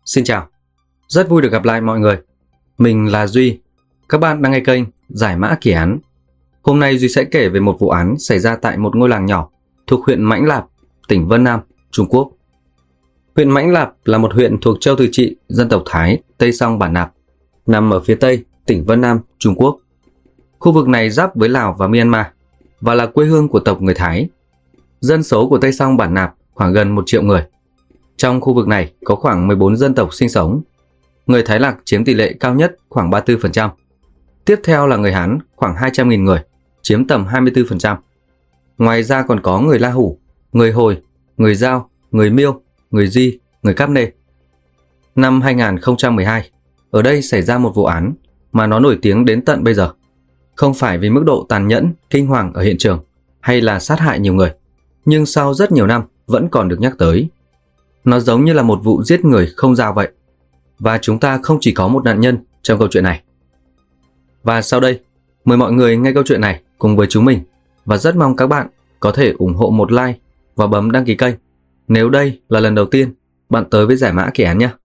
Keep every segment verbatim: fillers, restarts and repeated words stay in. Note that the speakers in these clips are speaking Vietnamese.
Xin chào, rất vui được gặp lại mọi người. Mình là Duy, các bạn đang nghe kênh Giải mã kỳ án. Hôm nay Duy sẽ kể về một vụ án xảy ra tại một ngôi làng nhỏ thuộc huyện Mãnh Lạp, tỉnh Vân Nam, Trung Quốc. Huyện Mãnh Lạp là một huyện thuộc châu Từ Trị, dân tộc Thái, Tây Song Bản Nạp, nằm ở phía tây tỉnh Vân Nam, Trung Quốc. Khu vực này giáp với Lào và Myanmar và là quê hương của tộc người Thái. Dân số của Tây Song Bản Nạp khoảng gần một triệu người. Trong khu vực này có khoảng mười bốn dân tộc sinh sống. Người Thái Lạt chiếm tỷ lệ cao nhất khoảng ba mươi tư phần trăm. Tiếp theo là người Hán khoảng hai trăm nghìn người, chiếm tầm hai mươi tư phần trăm. Ngoài ra còn có người La Hủ, người Hồi, người Dao, người Miêu, người Di, người Cáp Nê. Năm hai nghìn không trăm mười hai, ở đây xảy ra một vụ án mà nó nổi tiếng đến tận bây giờ. Không phải vì mức độ tàn nhẫn, kinh hoàng ở hiện trường hay là sát hại nhiều người, nhưng sau rất nhiều năm vẫn còn được nhắc tới. Nó giống như là một vụ giết người không dao vậy. Và chúng ta không chỉ có một nạn nhân trong câu chuyện này. Và sau đây, mời mọi người nghe câu chuyện này cùng với chúng mình, và rất mong các bạn có thể ủng hộ một like và bấm đăng ký kênh nếu đây là lần đầu tiên bạn tới với Giải mã kỳ án nhé.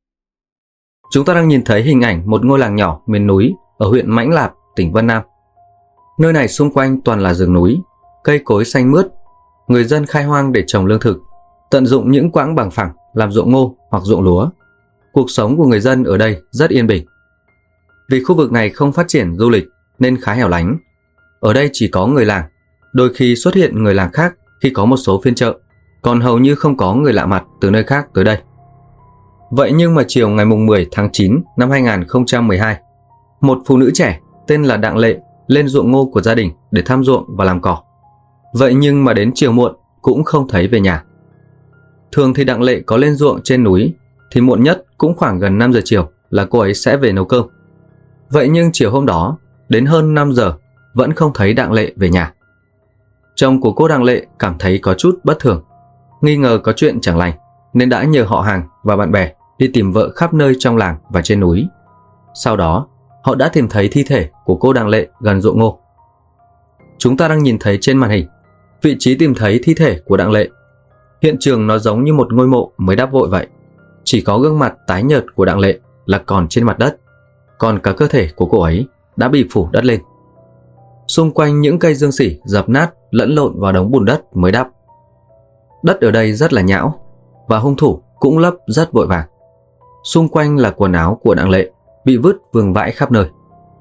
Chúng ta đang nhìn thấy hình ảnh một ngôi làng nhỏ miền núi ở huyện Mãnh Lạp, tỉnh Vân Nam. Nơi này xung quanh toàn là rừng núi, cây cối xanh mướt. Người dân khai hoang để trồng lương thực, tận dụng những quãng bằng phẳng làm ruộng ngô hoặc ruộng lúa. Cuộc sống của người dân ở đây rất yên bình. Vì khu vực này không phát triển du lịch nên khá hẻo lánh. Ở đây chỉ có người làng, đôi khi xuất hiện người làng khác khi có một số phiên chợ, còn hầu như không có người lạ mặt từ nơi khác tới đây. Vậy nhưng mà chiều ngày mười tháng chín năm hai nghìn không trăm mười hai, một phụ nữ trẻ tên là Đặng Lệ lên ruộng ngô của gia đình để thăm ruộng và làm cỏ. Vậy nhưng mà đến chiều muộn cũng không thấy về nhà. Thường thì Đặng Lệ có lên ruộng trên núi thì muộn nhất cũng khoảng gần năm giờ chiều là cô ấy sẽ về nấu cơm. Vậy nhưng chiều hôm đó, đến hơn năm giờ vẫn không thấy Đặng Lệ về nhà. Chồng của cô Đặng Lệ cảm thấy có chút bất thường, nghi ngờ có chuyện chẳng lành nên đã nhờ họ hàng và bạn bè đi tìm vợ khắp nơi trong làng và trên núi. Sau đó, họ đã tìm thấy thi thể của cô Đặng Lệ gần ruộng ngô. Chúng ta đang nhìn thấy trên màn hình vị trí tìm thấy thi thể của Đặng Lệ. Hiện trường nó giống như một ngôi mộ mới đắp vội vậy. Chỉ có gương mặt tái nhợt của Đặng Lệ là còn trên mặt đất, còn cả cơ thể của cô ấy đã bị phủ đất lên. Xung quanh những cây dương sỉ dập nát lẫn lộn vào đống bùn đất mới đắp. Đất ở đây rất là nhão và hung thủ cũng lấp rất vội vàng. Xung quanh là quần áo của Đặng Lệ bị vứt vương vãi khắp nơi.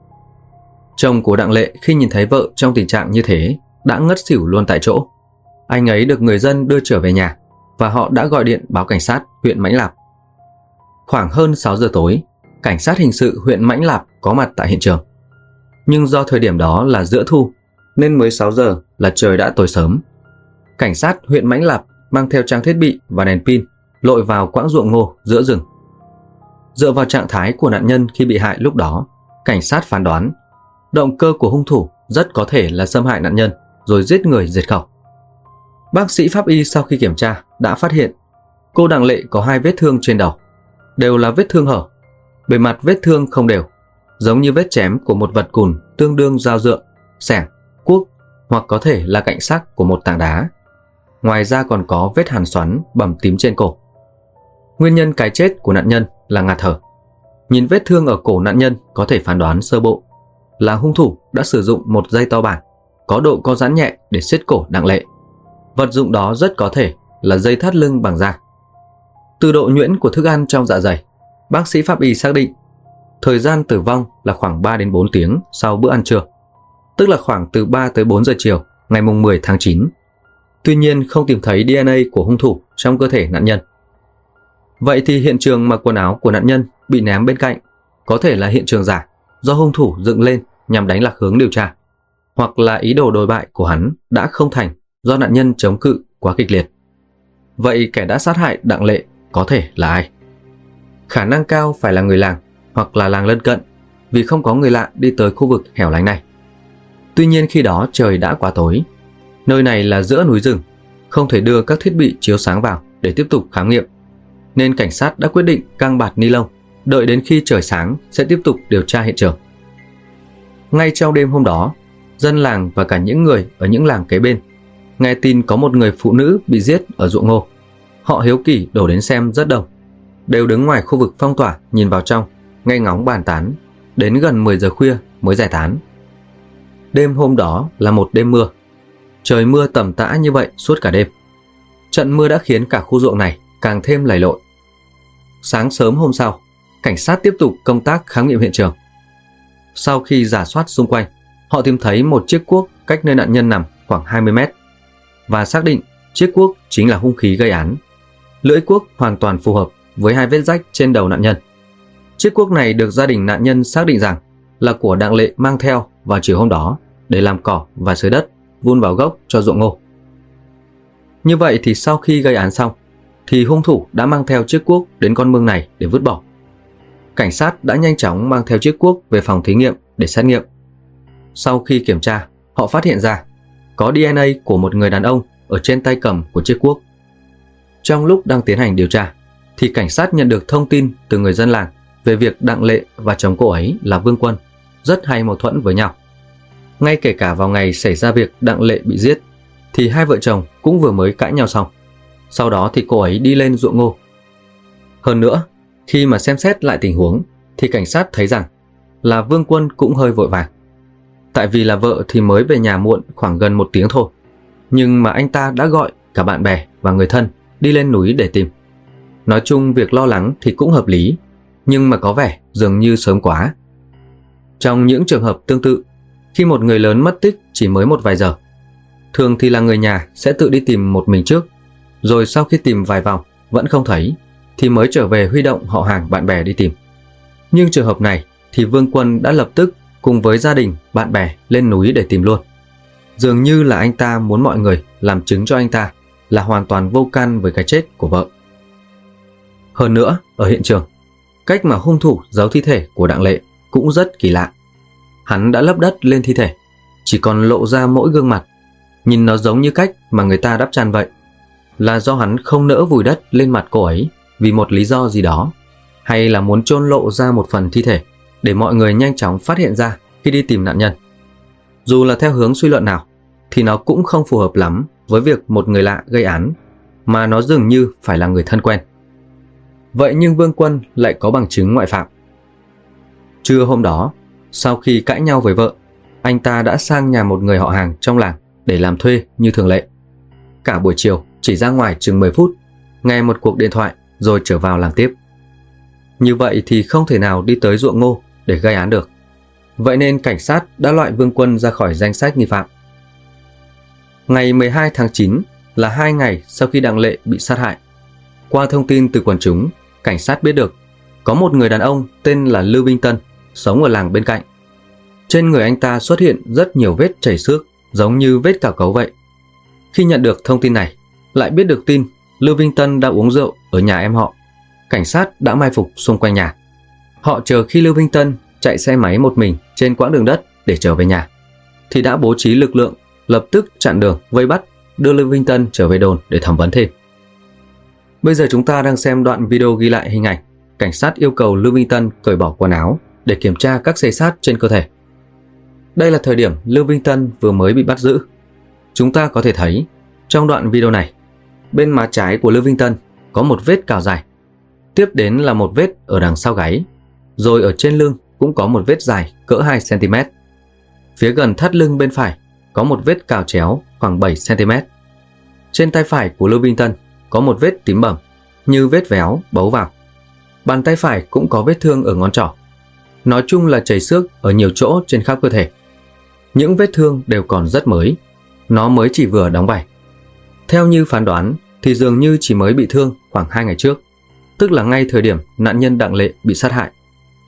Chồng của Đặng Lệ khi nhìn thấy vợ trong tình trạng như thế đã ngất xỉu luôn tại chỗ. Anh ấy được người dân đưa trở về nhà và họ đã gọi điện báo cảnh sát huyện Mãnh Lạp. Khoảng hơn sáu giờ tối, cảnh sát hình sự huyện Mãnh Lạp có mặt tại hiện trường. Nhưng do thời điểm đó là giữa thu nên mới sáu giờ là trời đã tối sớm. Cảnh sát huyện Mãnh Lạp mang theo trang thiết bị và đèn pin lội vào quãng ruộng ngô giữa rừng. Dựa vào trạng thái của nạn nhân khi bị hại lúc đó, cảnh sát phán đoán động cơ của hung thủ rất có thể là xâm hại nạn nhân rồi giết người diệt khẩu. Bác sĩ pháp y sau khi kiểm tra đã phát hiện cô Đặng Lệ có hai vết thương trên đầu, đều là vết thương hở. Bề mặt vết thương không đều, giống như vết chém của một vật cùn tương đương dao dựa, xẻng, cuốc hoặc có thể là cạnh sắc của một tảng đá. Ngoài ra còn có vết hàn xoắn bầm tím trên cổ. Nguyên nhân cái chết của nạn nhân là ngạt thở. Nhìn vết thương ở cổ nạn nhân có thể phán đoán sơ bộ là hung thủ đã sử dụng một dây to bản có độ co giãn nhẹ để siết cổ Đặng Lệ. Vật dụng đó rất có thể là dây thắt lưng bằng da. Từ độ nhuyễn của thức ăn trong dạ dày, bác sĩ pháp y xác định thời gian tử vong là khoảng ba đến bốn tiếng sau bữa ăn trưa, tức là khoảng từ ba tới bốn giờ chiều ngày mười tháng chín. Tuy nhiên không tìm thấy đê en a của hung thủ trong cơ thể nạn nhân. Vậy thì hiện trường mặc quần áo của nạn nhân bị ném bên cạnh có thể là hiện trường giả do hung thủ dựng lên nhằm đánh lạc hướng điều tra, hoặc là ý đồ đồi bại của hắn đã không thành do nạn nhân chống cự quá kịch liệt. Vậy kẻ đã sát hại Đặng Lệ có thể là ai? Khả năng cao phải là người làng hoặc là làng lân cận, vì không có người lạ đi tới khu vực hẻo lánh này. Tuy nhiên khi đó trời đã quá tối. Nơi này là giữa núi rừng, không thể đưa các thiết bị chiếu sáng vào để tiếp tục khám nghiệm, nên cảnh sát đã quyết định căng bạt ni lông, đợi đến khi trời sáng sẽ tiếp tục điều tra hiện trường. Ngay trong đêm hôm đó, dân làng và cả những người ở những làng kế bên nghe tin có một người phụ nữ bị giết ở ruộng ngô. Họ hiếu kỳ đổ đến xem rất đông. đều đứng ngoài khu vực phong tỏa nhìn vào trong, nghe ngóng bàn tán, đến gần mười giờ khuya mới giải tán. Đêm hôm đó là một đêm mưa. Trời mưa tầm tã như vậy suốt cả đêm. Trận mưa đã khiến cả khu ruộng này càng thêm lầy lội. Sáng sớm hôm sau, cảnh sát tiếp tục công tác khám nghiệm hiện trường. Sau khi rà soát xung quanh, họ tìm thấy một chiếc cuốc cách nơi nạn nhân nằm khoảng hai mươi mét và xác định chiếc cuốc chính là hung khí gây án. Lưỡi cuốc hoàn toàn phù hợp với hai vết rách trên đầu nạn nhân. Chiếc cuốc này được gia đình nạn nhân xác định rằng là của Đặng Lệ mang theo vào chiều hôm đó để làm cỏ và xới đất vun vào gốc cho ruộng ngô. Như vậy thì sau khi gây án xong thì hung thủ đã mang theo chiếc cuốc đến con mương này để vứt bỏ. Cảnh sát đã nhanh chóng mang theo chiếc cuốc về phòng thí nghiệm để xét nghiệm. Sau khi kiểm tra, họ phát hiện ra có đê en a của một người đàn ông ở trên tay cầm của chiếc cuốc. Trong lúc đang tiến hành điều tra thì cảnh sát nhận được thông tin từ người dân làng về việc Đặng Lệ và chồng cô ấy là Vương Quân rất hay mâu thuẫn với nhau. Ngay kể cả vào ngày xảy ra việc Đặng Lệ bị giết thì hai vợ chồng cũng vừa mới cãi nhau xong. Sau đó thì cô ấy đi lên ruộng ngô. Hơn nữa, khi mà xem xét lại tình huống thì cảnh sát thấy rằng là Vương Quân cũng hơi vội vàng. Tại vì là vợ thì mới về nhà muộn khoảng gần một tiếng thôi, nhưng mà anh ta đã gọi cả bạn bè và người thân đi lên núi để tìm. Nói chung việc lo lắng thì cũng hợp lý, nhưng mà có vẻ dường như sớm quá. Trong những trường hợp tương tự, khi một người lớn mất tích chỉ mới một vài giờ, thường thì là người nhà sẽ tự đi tìm một mình trước, rồi sau khi tìm vài vòng vẫn không thấy thì mới trở về huy động họ hàng bạn bè đi tìm. Nhưng trường hợp này thì Vương Quân đã lập tức cùng với gia đình, bạn bè lên núi để tìm luôn. Dường như là anh ta muốn mọi người làm chứng cho anh ta là hoàn toàn vô can với cái chết của vợ. Hơn nữa, ở hiện trường, cách mà hung thủ giấu thi thể của Đặng Lệ cũng rất kỳ lạ. Hắn đã lấp đất lên thi thể, chỉ còn lộ ra mỗi gương mặt. Nhìn nó giống như cách mà người ta đắp chăn vậy. Là do hắn không nỡ vùi đất lên mặt cô ấy vì một lý do gì đó, hay là muốn chôn lộ ra một phần thi thể để mọi người nhanh chóng phát hiện ra khi đi tìm nạn nhân. Dù là theo hướng suy luận nào thì nó cũng không phù hợp lắm với việc một người lạ gây án, mà nó dường như phải là người thân quen. Vậy nhưng Vương Quân lại có bằng chứng ngoại phạm. Trưa hôm đó, sau khi cãi nhau với vợ, anh ta đã sang nhà một người họ hàng trong làng để làm thuê như thường lệ. Cả buổi chiều chỉ ra ngoài chừng mười phút, nghe một cuộc điện thoại rồi trở vào làm tiếp. Như vậy thì không thể nào đi tới ruộng ngô để gây án được. Vậy nên cảnh sát đã loại Vương Quân ra khỏi danh sách nghi phạm. Ngày mười hai tháng chín là hai ngày sau khi Đặng Lệ bị sát hại. Qua thông tin từ quần chúng, cảnh sát biết được có một người đàn ông tên là Lưu Vinh Tân sống ở làng bên cạnh. Trên người anh ta xuất hiện rất nhiều vết chảy xước giống như vết cào cấu vậy. Khi nhận được thông tin này, lại biết được tin Lưu Vinh Tân đã uống rượu ở nhà em họ, cảnh sát đã mai phục xung quanh nhà. Họ chờ khi Lưu Vinh Tân chạy xe máy một mình trên quãng đường đất để trở về nhà, thì đã bố trí lực lượng lập tức chặn đường vây bắt, đưa Lưu Vinh Tân trở về đồn để thẩm vấn thêm. Bây giờ chúng ta đang xem đoạn video ghi lại hình ảnh cảnh sát yêu cầu Lưu Vinh Tân cởi bỏ quần áo để kiểm tra các xê sát trên cơ thể. Đây là thời điểm Lưu Vinh Tân vừa mới bị bắt giữ. Chúng ta có thể thấy trong đoạn video này, bên má trái của Lưu Vinh Tân có một vết cào dài, tiếp đến là một vết ở đằng sau gáy, rồi ở trên lưng cũng có một vết dài cỡ hai xăng ti mét. Phía gần thắt lưng bên phải có một vết cào chéo khoảng bảy xăng ti mét. Trên tay phải của Lưu Vinh Tân có một vết tím bầm như vết véo bấu vào. Bàn tay phải cũng có vết thương ở ngón trỏ. Nói chung là chảy xước ở nhiều chỗ trên khắp cơ thể. Những vết thương đều còn rất mới, nó mới chỉ vừa đóng vảy. Theo như phán đoán thì dường như chỉ mới bị thương khoảng hai ngày trước, tức là ngay thời điểm nạn nhân Đặng Lệ bị sát hại.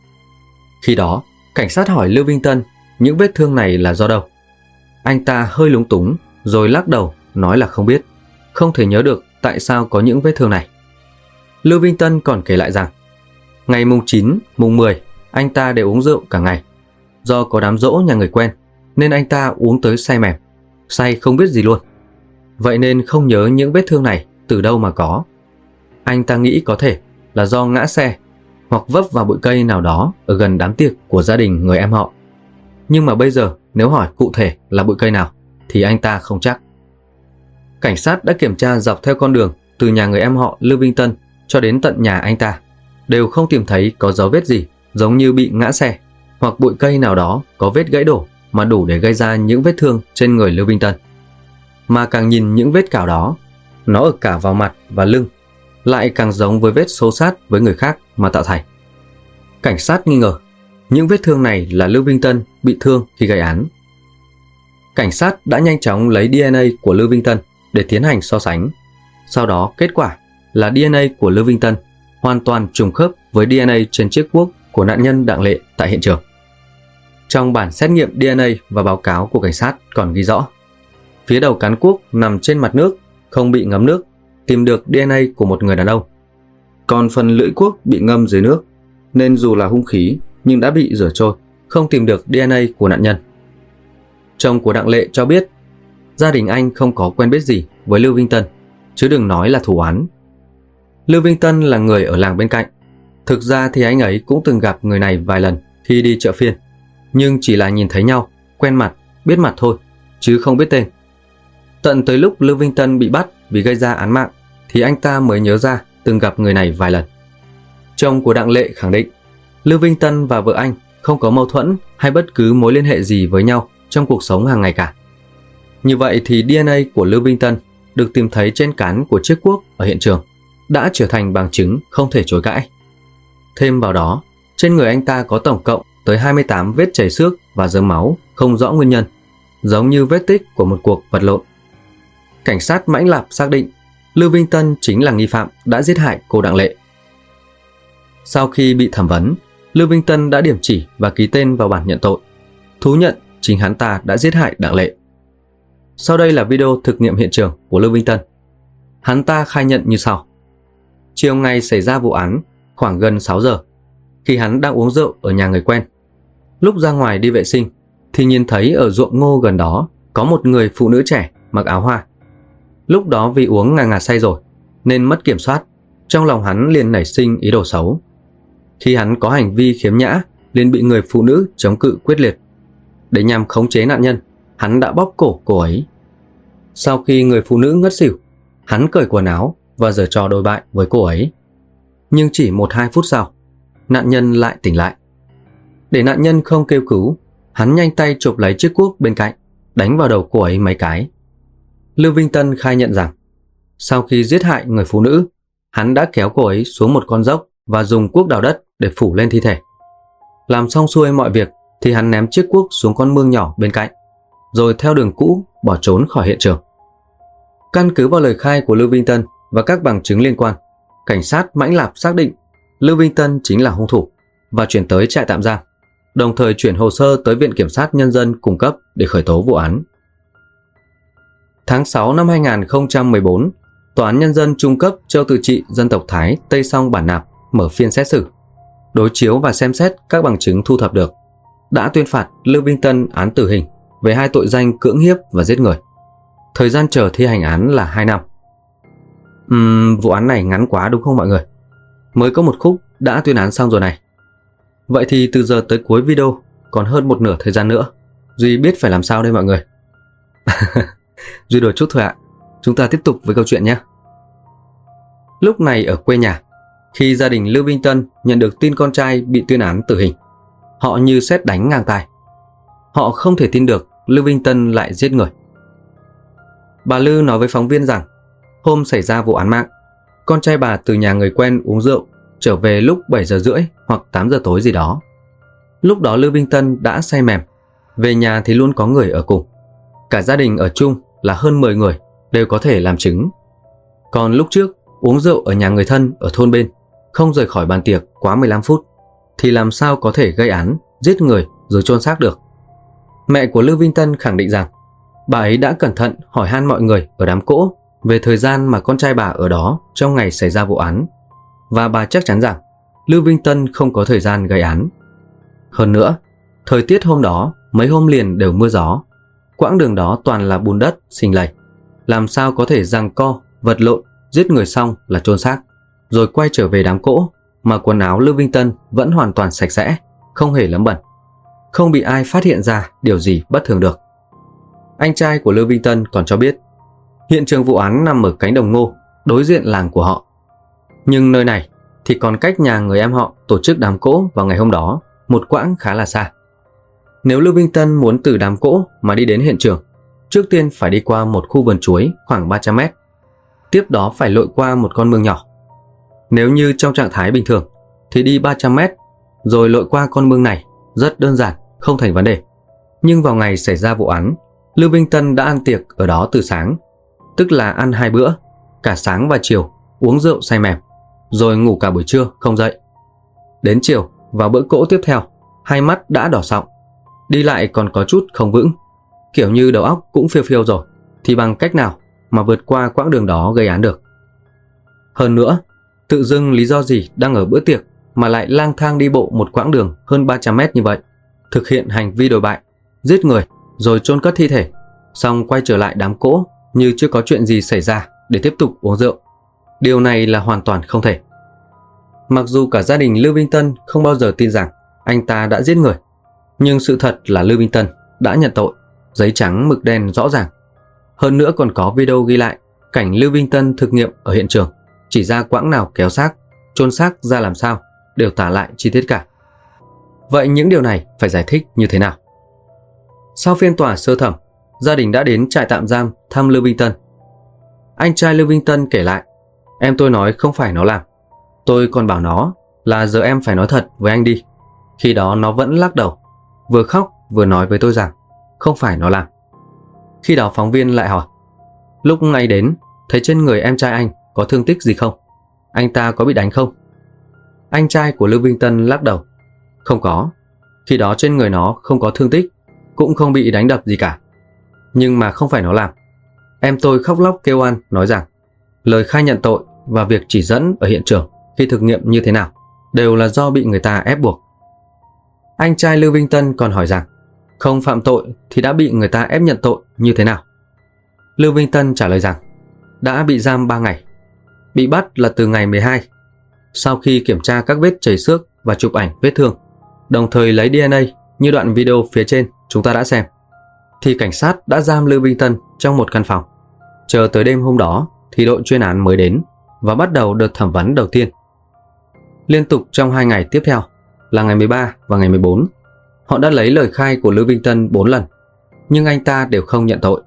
Khi đó, cảnh sát hỏi Lưu Vinh Tân những vết thương này là do đâu. Anh ta hơi lúng túng rồi lắc đầu nói là không biết, không thể nhớ được tại sao có những vết thương này. Lưu Vinh Tân còn kể lại rằng ngày mùng chín, mùng mười anh ta đều uống rượu cả ngày. Do có đám giỗ nhà người quen nên anh ta uống tới say mềm, say không biết gì luôn. Vậy nên không nhớ những vết thương này từ đâu mà có. Anh ta nghĩ có thể là do ngã xe hoặc vấp vào bụi cây nào đó ở gần đám tiệc của gia đình người em họ. Nhưng mà bây giờ nếu hỏi cụ thể là bụi cây nào thì anh ta không chắc. Cảnh sát đã kiểm tra dọc theo con đường từ nhà người em họ Lưu Vinh Tân cho đến tận nhà anh ta đều không tìm thấy có dấu vết gì giống như bị ngã xe hoặc bụi cây nào đó có vết gãy đổ mà đủ để gây ra những vết thương trên người Lưu Vinh Tân. Mà càng nhìn những vết cào đó, nó ở cả vào mặt và lưng, lại càng giống với vết xô sát với người khác mà tạo thành. Cảnh sát nghi ngờ những vết thương này là Lưu Vinh Tân bị thương khi gây án. Cảnh sát đã nhanh chóng lấy đê en a của Lưu Vinh Tân để tiến hành so sánh. Sau đó kết quả là đê en a của Lưu Vinh Tân hoàn toàn trùng khớp với đê en a trên chiếc cuốc của nạn nhân Đặng Lệ tại hiện trường. Trong bản xét nghiệm đê en a và báo cáo của cảnh sát còn ghi rõ, phía đầu cán cuốc nằm trên mặt nước, không bị ngấm nước, tìm được đê en a của một người đàn ông. Còn phần lưỡi cuốc bị ngâm dưới nước, nên dù là hung khí nhưng đã bị rửa trôi, không tìm được đê en a của nạn nhân. Chồng của Đặng Lệ cho biết, gia đình anh không có quen biết gì với Lưu Vinh Tân, chứ đừng nói là thù oán. Lưu Vinh Tân là người ở làng bên cạnh. Thực ra thì anh ấy cũng từng gặp người này vài lần khi đi chợ phiên, nhưng chỉ là nhìn thấy nhau, quen mặt, biết mặt thôi, chứ không biết tên. Tận tới lúc Lưu Vinh Tân bị bắt vì gây ra án mạng thì anh ta mới nhớ ra từng gặp người này vài lần. Chồng của Đặng Lệ khẳng định Lưu Vinh Tân và vợ anh không có mâu thuẫn hay bất cứ mối liên hệ gì với nhau trong cuộc sống hàng ngày cả. Như vậy thì đê en a của Lưu Vinh Tân được tìm thấy trên cán của chiếc cuốc ở hiện trường đã trở thành bằng chứng không thể chối cãi. Thêm vào đó, trên người anh ta có tổng cộng tới hai mươi tám vết chảy xước và dớm máu không rõ nguyên nhân, giống như vết tích của một cuộc vật lộn. Cảnh sát Mãnh Lạp xác định Lưu Vinh Tân chính là nghi phạm đã giết hại cô Đặng Lệ. Sau khi bị thẩm vấn, Lưu Vinh Tân đã điểm chỉ và ký tên vào bản nhận tội, thú nhận chính hắn ta đã giết hại Đặng Lệ. Sau đây là video thực nghiệm hiện trường của Lưu Vinh Tân. Hắn ta khai nhận như sau. Chiều ngày xảy ra vụ án, khoảng gần sáu giờ, khi hắn đang uống rượu ở nhà người quen, lúc ra ngoài đi vệ sinh thì nhìn thấy ở ruộng ngô gần đó có một người phụ nữ trẻ mặc áo hoa. Lúc đó vì uống ngà ngà say rồi nên mất kiểm soát, trong lòng hắn liền nảy sinh ý đồ xấu. Khi hắn có hành vi khiếm nhã, liền bị người phụ nữ chống cự quyết liệt. Để nhằm khống chế nạn nhân, hắn đã bóp cổ cô ấy. Sau khi người phụ nữ ngất xỉu, hắn cởi quần áo và giở trò đồi bại với cô ấy. Nhưng chỉ một hai phút sau, nạn nhân lại tỉnh lại. Để nạn nhân không kêu cứu, hắn nhanh tay chộp lấy chiếc cuốc bên cạnh, đánh vào đầu cô ấy mấy cái. Lưu Vinh Tân khai nhận rằng, sau khi giết hại người phụ nữ, hắn đã kéo cô ấy xuống một con dốc và dùng cuốc đào đất để phủ lên thi thể. Làm xong xuôi mọi việc thì hắn ném chiếc cuốc xuống con mương nhỏ bên cạnh, rồi theo đường cũ bỏ trốn khỏi hiện trường. Căn cứ vào lời khai của Lưu Vinh Tân và các bằng chứng liên quan, cảnh sát Mãnh Lạp xác định Lưu Vinh Tân chính là hung thủ và chuyển tới trại tạm giam, đồng thời chuyển hồ sơ tới Viện Kiểm sát Nhân dân cung cấp để khởi tố vụ án. Tháng sáu năm hai nghìn không trăm mười bốn, Tòa án Nhân dân trung cấp Châu Tự Trị dân tộc Thái Tây Song Bản Nạp mở phiên xét xử, đối chiếu và xem xét các bằng chứng thu thập được, đã tuyên phạt Lưu Vinh Tân án tử hình về hai tội danh cưỡng hiếp và giết người. Thời gian chờ thi hành án là hai năm. Uhm, vụ án này ngắn quá đúng không mọi người? Mới có một khúc đã tuyên án xong rồi này. Vậy thì từ giờ tới cuối video còn hơn một nửa thời gian nữa. Duy biết phải làm sao đây mọi người? Duy đùa chút thôi ạ. Chúng ta tiếp tục với câu chuyện nhé. Lúc này ở quê nhà, khi gia đình Lưu Vinh Tân nhận được tin con trai bị tuyên án tử hình, họ như sét đánh ngang tai. Họ không thể tin được Lưu Vinh Tân lại giết người. Bà Lư nói với phóng viên rằng hôm xảy ra vụ án mạng, con trai bà từ nhà người quen uống rượu trở về lúc bảy giờ rưỡi hoặc tám giờ tối gì đó. Lúc đó Lưu Vinh Tân đã say mềm, về nhà thì luôn có người ở cùng. Cả gia đình ở chung là hơn mười người đều có thể làm chứng. Còn lúc trước uống rượu ở nhà người thân ở thôn bên, không rời khỏi bàn tiệc quá mười lăm phút, thì làm sao có thể gây án, giết người rồi chôn xác được. Mẹ của Lưu Vinh Tân khẳng định rằng bà ấy đã cẩn thận hỏi han mọi người ở đám cỗ về thời gian mà con trai bà ở đó trong ngày xảy ra vụ án, và bà chắc chắn rằng Lưu Vinh Tân không có thời gian gây án. Hơn nữa, thời tiết hôm đó mấy hôm liền đều mưa gió, quãng đường đó toàn là bùn đất xình lầy, làm sao có thể giằng co, vật lộn, giết người xong là chôn xác, rồi quay trở về đám cỗ mà quần áo Lưu Vinh Tân vẫn hoàn toàn sạch sẽ, không hề lấm bẩn, không bị ai phát hiện ra điều gì bất thường được. Anh trai của Lưu Vinh Tân còn cho biết hiện trường vụ án nằm ở cánh đồng ngô đối diện làng của họ. Nhưng nơi này thì còn cách nhà người em họ tổ chức đám cỗ vào ngày hôm đó một quãng khá là xa. Nếu Lưu Vinh Tân muốn từ đám cỗ mà đi đến hiện trường, trước tiên phải đi qua một khu vườn chuối khoảng ba trăm mét. Tiếp đó phải lội qua một con mương nhỏ. Nếu như trong trạng thái bình thường thì đi ba trăm mét rồi lội qua con mương này rất đơn giản, không thành vấn đề. Nhưng vào ngày xảy ra vụ án, Lưu Vinh Tân đã ăn tiệc ở đó từ sáng, tức là ăn hai bữa, cả sáng và chiều, uống rượu say mềm, rồi ngủ cả buổi trưa không dậy. Đến chiều, vào bữa cỗ tiếp theo, hai mắt đã đỏ sọng, đi lại còn có chút không vững, kiểu như đầu óc cũng phiêu phiêu rồi, thì bằng cách nào mà vượt qua quãng đường đó gây án được. Hơn nữa, tự dưng lý do gì đang ở bữa tiệc mà lại lang thang đi bộ một quãng đường hơn ba trăm mét như vậy, thực hiện hành vi đồi bại, giết người rồi chôn cất thi thể, xong quay trở lại đám cỗ như chưa có chuyện gì xảy ra để tiếp tục uống rượu. Điều này là hoàn toàn không thể. Mặc dù cả gia đình Lưu Vinh Tân không bao giờ tin rằng anh ta đã giết người, nhưng sự thật là Lưu Vinh Tân đã nhận tội, giấy trắng mực đen rõ ràng. Hơn nữa còn có video ghi lại cảnh Lưu Vinh Tân thực nghiệm ở hiện trường, chỉ ra quãng nào kéo xác, chôn xác ra làm sao, đều tả lại chi tiết cả. Vậy những điều này phải giải thích như thế nào? Sau phiên tòa sơ thẩm, gia đình đã đến trại tạm giam thăm Lưu Vinh Tân. Anh trai Lưu Vinh Tân kể lại, em tôi nói không phải nó làm. Tôi còn bảo nó là giờ em phải nói thật với anh đi. Khi đó nó vẫn lắc đầu, vừa khóc vừa nói với tôi rằng không phải nó làm. Khi đó phóng viên lại hỏi, lúc anh đến, thấy trên người em trai anh có thương tích gì không? Anh ta có bị đánh không? Anh trai của Lưu Vinh Tân lắc đầu, không có. Khi đó trên người nó không có thương tích, cũng không bị đánh đập gì cả. Nhưng mà không phải nó làm. Em tôi khóc lóc kêu oan nói rằng lời khai nhận tội và việc chỉ dẫn ở hiện trường khi thực nghiệm như thế nào đều là do bị người ta ép buộc. Anh trai Lưu Vinh Tân còn hỏi rằng không phạm tội thì đã bị người ta ép nhận tội như thế nào? Lưu Vinh Tân trả lời rằng đã bị giam ba ngày. Bị bắt là từ ngày mười hai. Sau khi kiểm tra các vết chảy xước và chụp ảnh vết thương, đồng thời lấy đê en a như đoạn video phía trên chúng ta đã xem, thì cảnh sát đã giam Lưu Vinh Tân trong một căn phòng. Chờ tới đêm hôm đó thì đội chuyên án mới đến và bắt đầu đợt thẩm vấn đầu tiên. Liên tục trong hai ngày tiếp theo là ngày mười ba và ngày mười bốn, họ đã lấy lời khai của Lưu Vinh Tân bốn lần, nhưng anh ta đều không nhận tội.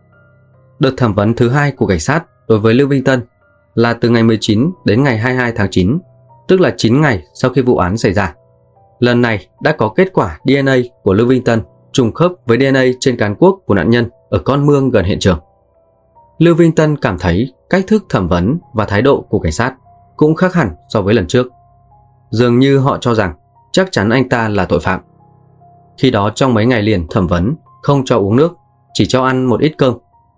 Đợt thẩm vấn thứ hai của cảnh sát đối với Lưu Vinh Tân là từ ngày mười chín đến ngày hai mươi hai tháng chín, tức là chín ngày sau khi vụ án xảy ra. Lần này đã có kết quả đê en a của Lưu Vinh Tân trùng khớp với đê en a trên cán cuốc của nạn nhân ở con mương gần hiện trường. Lưu Vinh Tân cảm thấy cách thức thẩm vấn và thái độ của cảnh sát cũng khác hẳn so với lần trước. Dường như họ cho rằng chắc chắn anh ta là tội phạm. Khi đó trong mấy ngày liền thẩm vấn, không cho uống nước, chỉ cho ăn một ít cơm.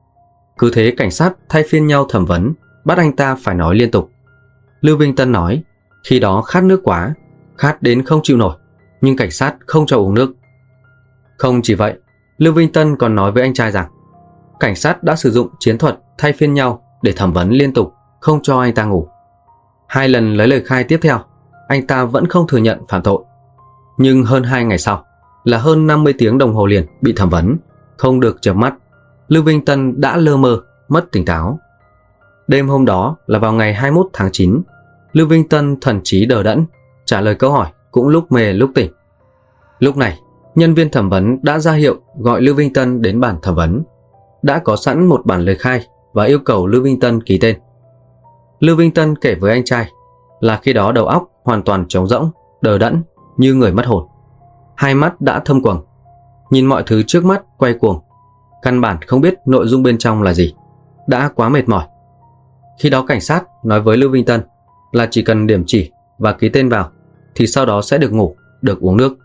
Cứ thế cảnh sát thay phiên nhau thẩm vấn, bắt anh ta phải nói liên tục. Lưu Vinh Tân nói khi đó khát nước quá, khát đến không chịu nổi, nhưng cảnh sát không cho uống nước. Không chỉ vậy, Lưu Vinh Tân còn nói với anh trai rằng cảnh sát đã sử dụng chiến thuật thay phiên nhau để thẩm vấn liên tục, không cho anh ta ngủ. Hai lần lấy lời khai tiếp theo, anh ta vẫn không thừa nhận phạm tội. Nhưng hơn hai ngày sau, là hơn năm mươi tiếng đồng hồ liền bị thẩm vấn, không được chợp mắt, Lưu Vinh Tân đã lơ mơ, mất tỉnh táo. Đêm hôm đó là vào ngày hai mươi mốt tháng chín, Lưu Vinh Tân thần trí đờ đẫn, trả lời câu hỏi cũng lúc mê lúc tỉnh. Lúc này, nhân viên thẩm vấn đã ra hiệu gọi Lưu Vinh Tân đến bàn thẩm vấn. Đã có sẵn một bản lời khai và yêu cầu Lưu Vinh Tân ký tên. Lưu Vinh Tân kể với anh trai là khi đó đầu óc hoàn toàn trống rỗng, đờ đẫn như người mất hồn. Hai mắt đã thâm quầng, nhìn mọi thứ trước mắt quay cuồng, căn bản không biết nội dung bên trong là gì, đã quá mệt mỏi. Khi đó cảnh sát nói với Lưu Vinh Tân là chỉ cần điểm chỉ và ký tên vào thì sau đó sẽ được ngủ, được uống nước.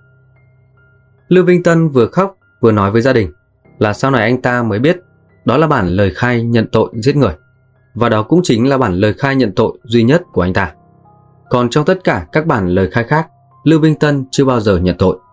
Lưu Vinh Tân vừa khóc vừa nói với gia đình là sau này anh ta mới biết đó là bản lời khai nhận tội giết người, và đó cũng chính là bản lời khai nhận tội duy nhất của anh ta. Còn trong tất cả các bản lời khai khác, Lưu Vinh Tân chưa bao giờ nhận tội.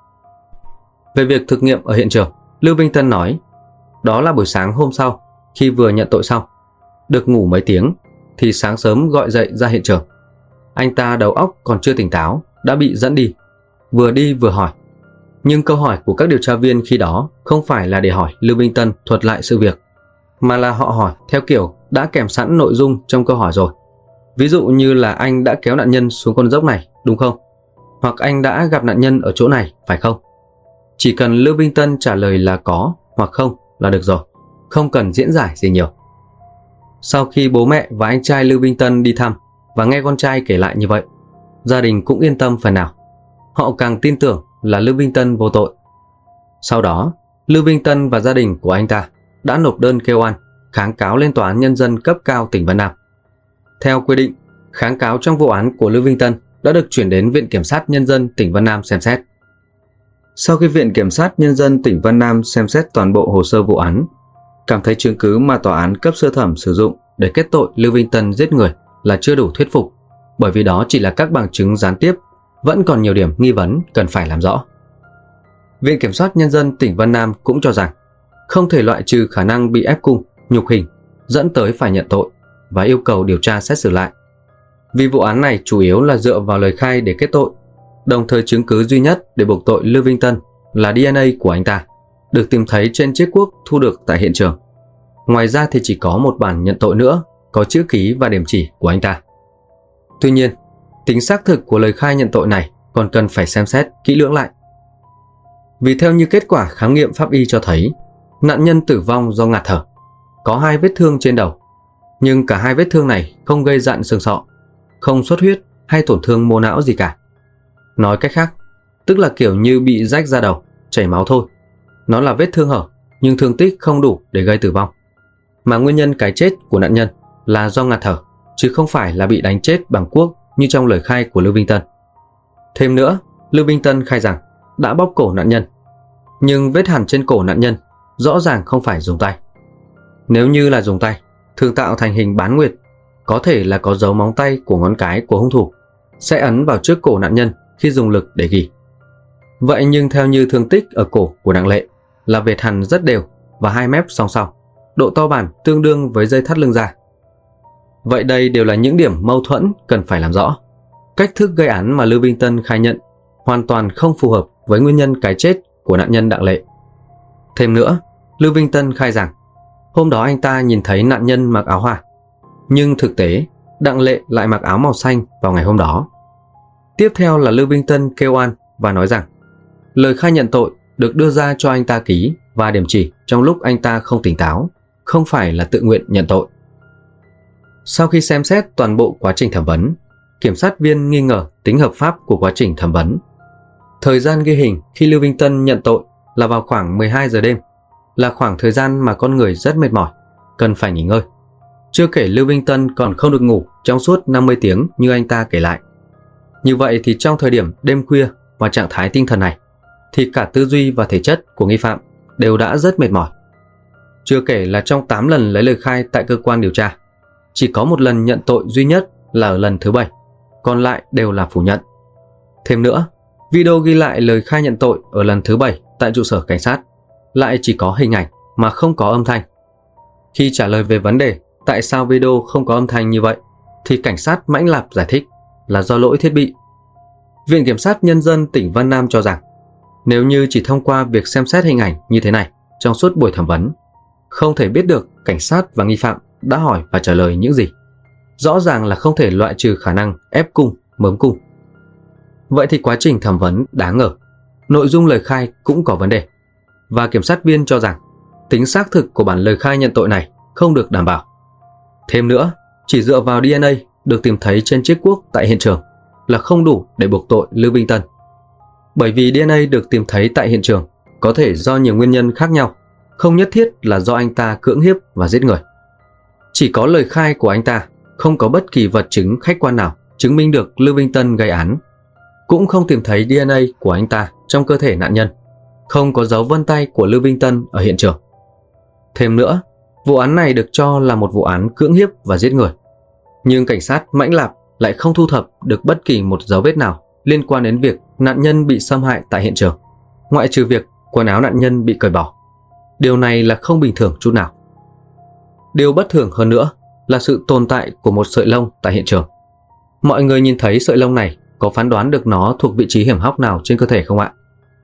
Về việc thực nghiệm ở hiện trường, Lưu Vinh Tân nói đó là buổi sáng hôm sau, khi vừa nhận tội xong, được ngủ mấy tiếng thì sáng sớm gọi dậy ra hiện trường. Anh ta đầu óc còn chưa tỉnh táo, đã bị dẫn đi, vừa đi vừa hỏi. Nhưng câu hỏi của các điều tra viên khi đó không phải là để hỏi Lưu Vinh Tân thuật lại sự việc, mà là họ hỏi theo kiểu đã kèm sẵn nội dung trong câu hỏi rồi. Ví dụ như là anh đã kéo nạn nhân xuống con dốc này, đúng không? Hoặc anh đã gặp nạn nhân ở chỗ này, phải không? Chỉ cần Lưu Vinh Tân trả lời là có hoặc không là được rồi, không cần diễn giải gì nhiều. Sau khi bố mẹ và anh trai Lưu Vinh Tân đi thăm và nghe con trai kể lại như vậy, gia đình cũng yên tâm phần nào. Họ càng tin tưởng là Lưu Vinh Tân vô tội. Sau đó, Lưu Vinh Tân và gia đình của anh ta đã nộp đơn kêu oan, kháng cáo lên Tòa án Nhân dân cấp cao tỉnh Vân Nam. Theo quy định, kháng cáo trong vụ án của Lưu Vinh Tân đã được chuyển đến Viện Kiểm sát Nhân dân tỉnh Vân Nam xem xét. Sau khi Viện Kiểm sát Nhân dân tỉnh Vân Nam xem xét toàn bộ hồ sơ vụ án, cảm thấy chứng cứ mà tòa án cấp sơ thẩm sử dụng để kết tội Lưu Vinh Tân giết người là chưa đủ thuyết phục, bởi vì đó chỉ là các bằng chứng gián tiếp, vẫn còn nhiều điểm nghi vấn cần phải làm rõ. Viện Kiểm sát Nhân dân tỉnh Vân Nam cũng cho rằng không thể loại trừ khả năng bị ép cung, nhục hình, dẫn tới phải nhận tội và yêu cầu điều tra xét xử lại. Vì vụ án này chủ yếu là dựa vào lời khai để kết tội, đồng thời chứng cứ duy nhất để buộc tội Lưu Vinh Tân là đê en a của anh ta, được tìm thấy trên chiếc cuốc thu được tại hiện trường. Ngoài ra thì chỉ có một bản nhận tội nữa, có chữ ký và điểm chỉ của anh ta. Tuy nhiên, tính xác thực của lời khai nhận tội này còn cần phải xem xét kỹ lưỡng lại. Vì theo như kết quả khám nghiệm pháp y cho thấy, nạn nhân tử vong do ngạt thở, có hai vết thương trên đầu, nhưng cả hai vết thương này không gây rạn xương sọ, không xuất huyết hay tổn thương mô não gì cả. Nói cách khác, tức là kiểu như bị rách da đầu, chảy máu thôi. Nó là vết thương hở, nhưng thương tích không đủ để gây tử vong. Mà nguyên nhân cái chết của nạn nhân là do ngạt thở, chứ không phải là bị đánh chết bằng cuốc như trong lời khai của Lưu Vinh Tân. Thêm nữa, Lưu Vinh Tân khai rằng đã bóp cổ nạn nhân, nhưng vết hằn trên cổ nạn nhân rõ ràng không phải dùng tay. Nếu như là dùng tay, thường tạo thành hình bán nguyệt, có thể là có dấu móng tay của ngón cái của hung thủ sẽ ấn vào trước cổ nạn nhân khi dùng lực để ghi. Vậy nhưng theo như thương tích ở cổ của Đặng Lệ là vệt hằn rất đều và hai mép song song, độ to bản tương đương với dây thắt lưng ra. Vậy đây đều là những điểm mâu thuẫn cần phải làm rõ. Cách thức gây án mà Lưu Vinh Tân khai nhận hoàn toàn không phù hợp với nguyên nhân cái chết của nạn nhân Đặng Lệ. Thêm nữa, Lưu Vinh Tân khai rằng hôm đó anh ta nhìn thấy nạn nhân mặc áo hoa, nhưng thực tế Đặng Lệ lại mặc áo màu xanh vào ngày hôm đó. Tiếp theo là Lưu Vinh Tân kêu oan và nói rằng lời khai nhận tội được đưa ra cho anh ta ký và điểm chỉ trong lúc anh ta không tỉnh táo, không phải là tự nguyện nhận tội. Sau khi xem xét toàn bộ quá trình thẩm vấn, kiểm sát viên nghi ngờ tính hợp pháp của quá trình thẩm vấn. Thời gian ghi hình khi Lưu Vinh Tân nhận tội là vào khoảng mười hai giờ đêm, là khoảng thời gian mà con người rất mệt mỏi, cần phải nghỉ ngơi. Chưa kể Lưu Vinh Tân còn không được ngủ trong suốt năm mươi tiếng như anh ta kể lại. Như vậy thì trong thời điểm đêm khuya và trạng thái tinh thần này, thì cả tư duy và thể chất của nghi phạm đều đã rất mệt mỏi. Chưa kể là trong tám lần lấy lời khai tại cơ quan điều tra, chỉ có một lần nhận tội duy nhất là ở lần thứ bảy, còn lại đều là phủ nhận. Thêm nữa, video ghi lại lời khai nhận tội ở lần thứ bảy tại trụ sở cảnh sát lại chỉ có hình ảnh mà không có âm thanh. Khi trả lời về vấn đề tại sao video không có âm thanh như vậy, thì cảnh sát Mãnh Lạp giải thích là do lỗi thiết bị. Viện Kiểm sát Nhân dân tỉnh Vân Nam cho rằng nếu như chỉ thông qua việc xem xét hình ảnh như thế này trong suốt buổi thẩm vấn, không thể biết được cảnh sát và nghi phạm đã hỏi và trả lời những gì. Rõ ràng là không thể loại trừ khả năng ép cung, mớm cung. Vậy thì quá trình thẩm vấn đáng ngờ, nội dung lời khai cũng có vấn đề, và kiểm sát viên cho rằng tính xác thực của bản lời khai nhận tội này không được đảm bảo. Thêm nữa, chỉ dựa vào đê en a được tìm thấy trên chiếc cuốc tại hiện trường là không đủ để buộc tội Lưu Vinh Tân. Bởi vì đê en a được tìm thấy tại hiện trường có thể do nhiều nguyên nhân khác nhau, không nhất thiết là do anh ta cưỡng hiếp và giết người. Chỉ có lời khai của anh ta, không có bất kỳ vật chứng khách quan nào chứng minh được Lưu Vinh Tân gây án. Cũng không tìm thấy đê en a của anh ta trong cơ thể nạn nhân, không có dấu vân tay của Lưu Vinh Tân ở hiện trường. Thêm nữa, vụ án này được cho là một vụ án cưỡng hiếp và giết người, nhưng cảnh sát Mãnh Lạp lại không thu thập được bất kỳ một dấu vết nào liên quan đến việc nạn nhân bị xâm hại tại hiện trường, ngoại trừ việc quần áo nạn nhân bị cởi bỏ. Điều này là không bình thường chút nào. Điều bất thường hơn nữa là sự tồn tại của một sợi lông tại hiện trường. Mọi người nhìn thấy sợi lông này có phán đoán được nó thuộc vị trí hiểm hóc nào trên cơ thể không ạ?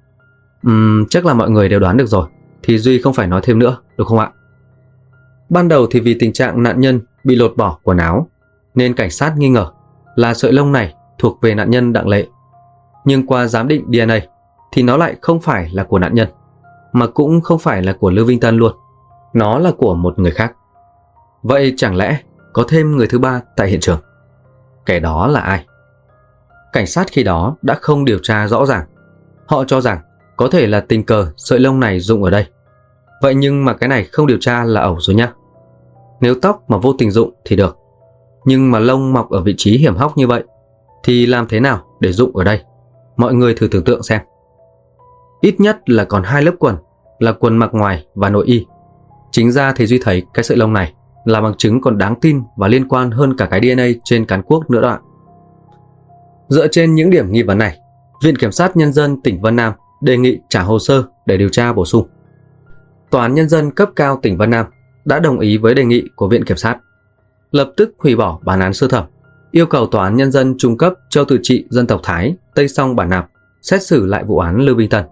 Uhm, chắc là mọi người đều đoán được rồi, thì Duy không phải nói thêm nữa, được không ạ? Ban đầu thì vì tình trạng nạn nhân bị lột bỏ quần áo, nên cảnh sát nghi ngờ là sợi lông này thuộc về nạn nhân Đặng Lệ. Nhưng qua giám định đê en a thì nó lại không phải là của nạn nhân, mà cũng không phải là của Lưu Vinh Tân luôn. Nó là của một người khác. Vậy chẳng lẽ có thêm người thứ ba tại hiện trường? Kẻ đó là ai? Cảnh sát khi đó đã không điều tra rõ ràng. Họ cho rằng có thể là tình cờ sợi lông này rụng ở đây. Vậy nhưng mà cái này không điều tra là ẩu rồi nhá. Nếu tóc mà vô tình rụng thì được, nhưng mà lông mọc ở vị trí hiểm hóc như vậy thì làm thế nào để rụng ở đây? Mọi người thử tưởng tượng xem. Ít nhất là còn hai lớp quần, là quần mặc ngoài và nội y. Chính ra thì Duy thấy cái sợi lông này là bằng chứng còn đáng tin và liên quan hơn cả cái đê en a trên cán cuốc nữa đó. Dựa trên những điểm nghi vấn này, Viện Kiểm sát Nhân dân tỉnh Vân Nam đề nghị trả hồ sơ để điều tra bổ sung. Tòa án Nhân dân cấp cao tỉnh Vân Nam đã đồng ý với đề nghị của Viện Kiểm sát, lập tức hủy bỏ bản án sơ thẩm, yêu cầu Tòa án Nhân dân trung cấp Châu Tự Trị dân tộc Thái Tây Song Bản Nạp xét xử lại vụ án Lưu Vinh Tân.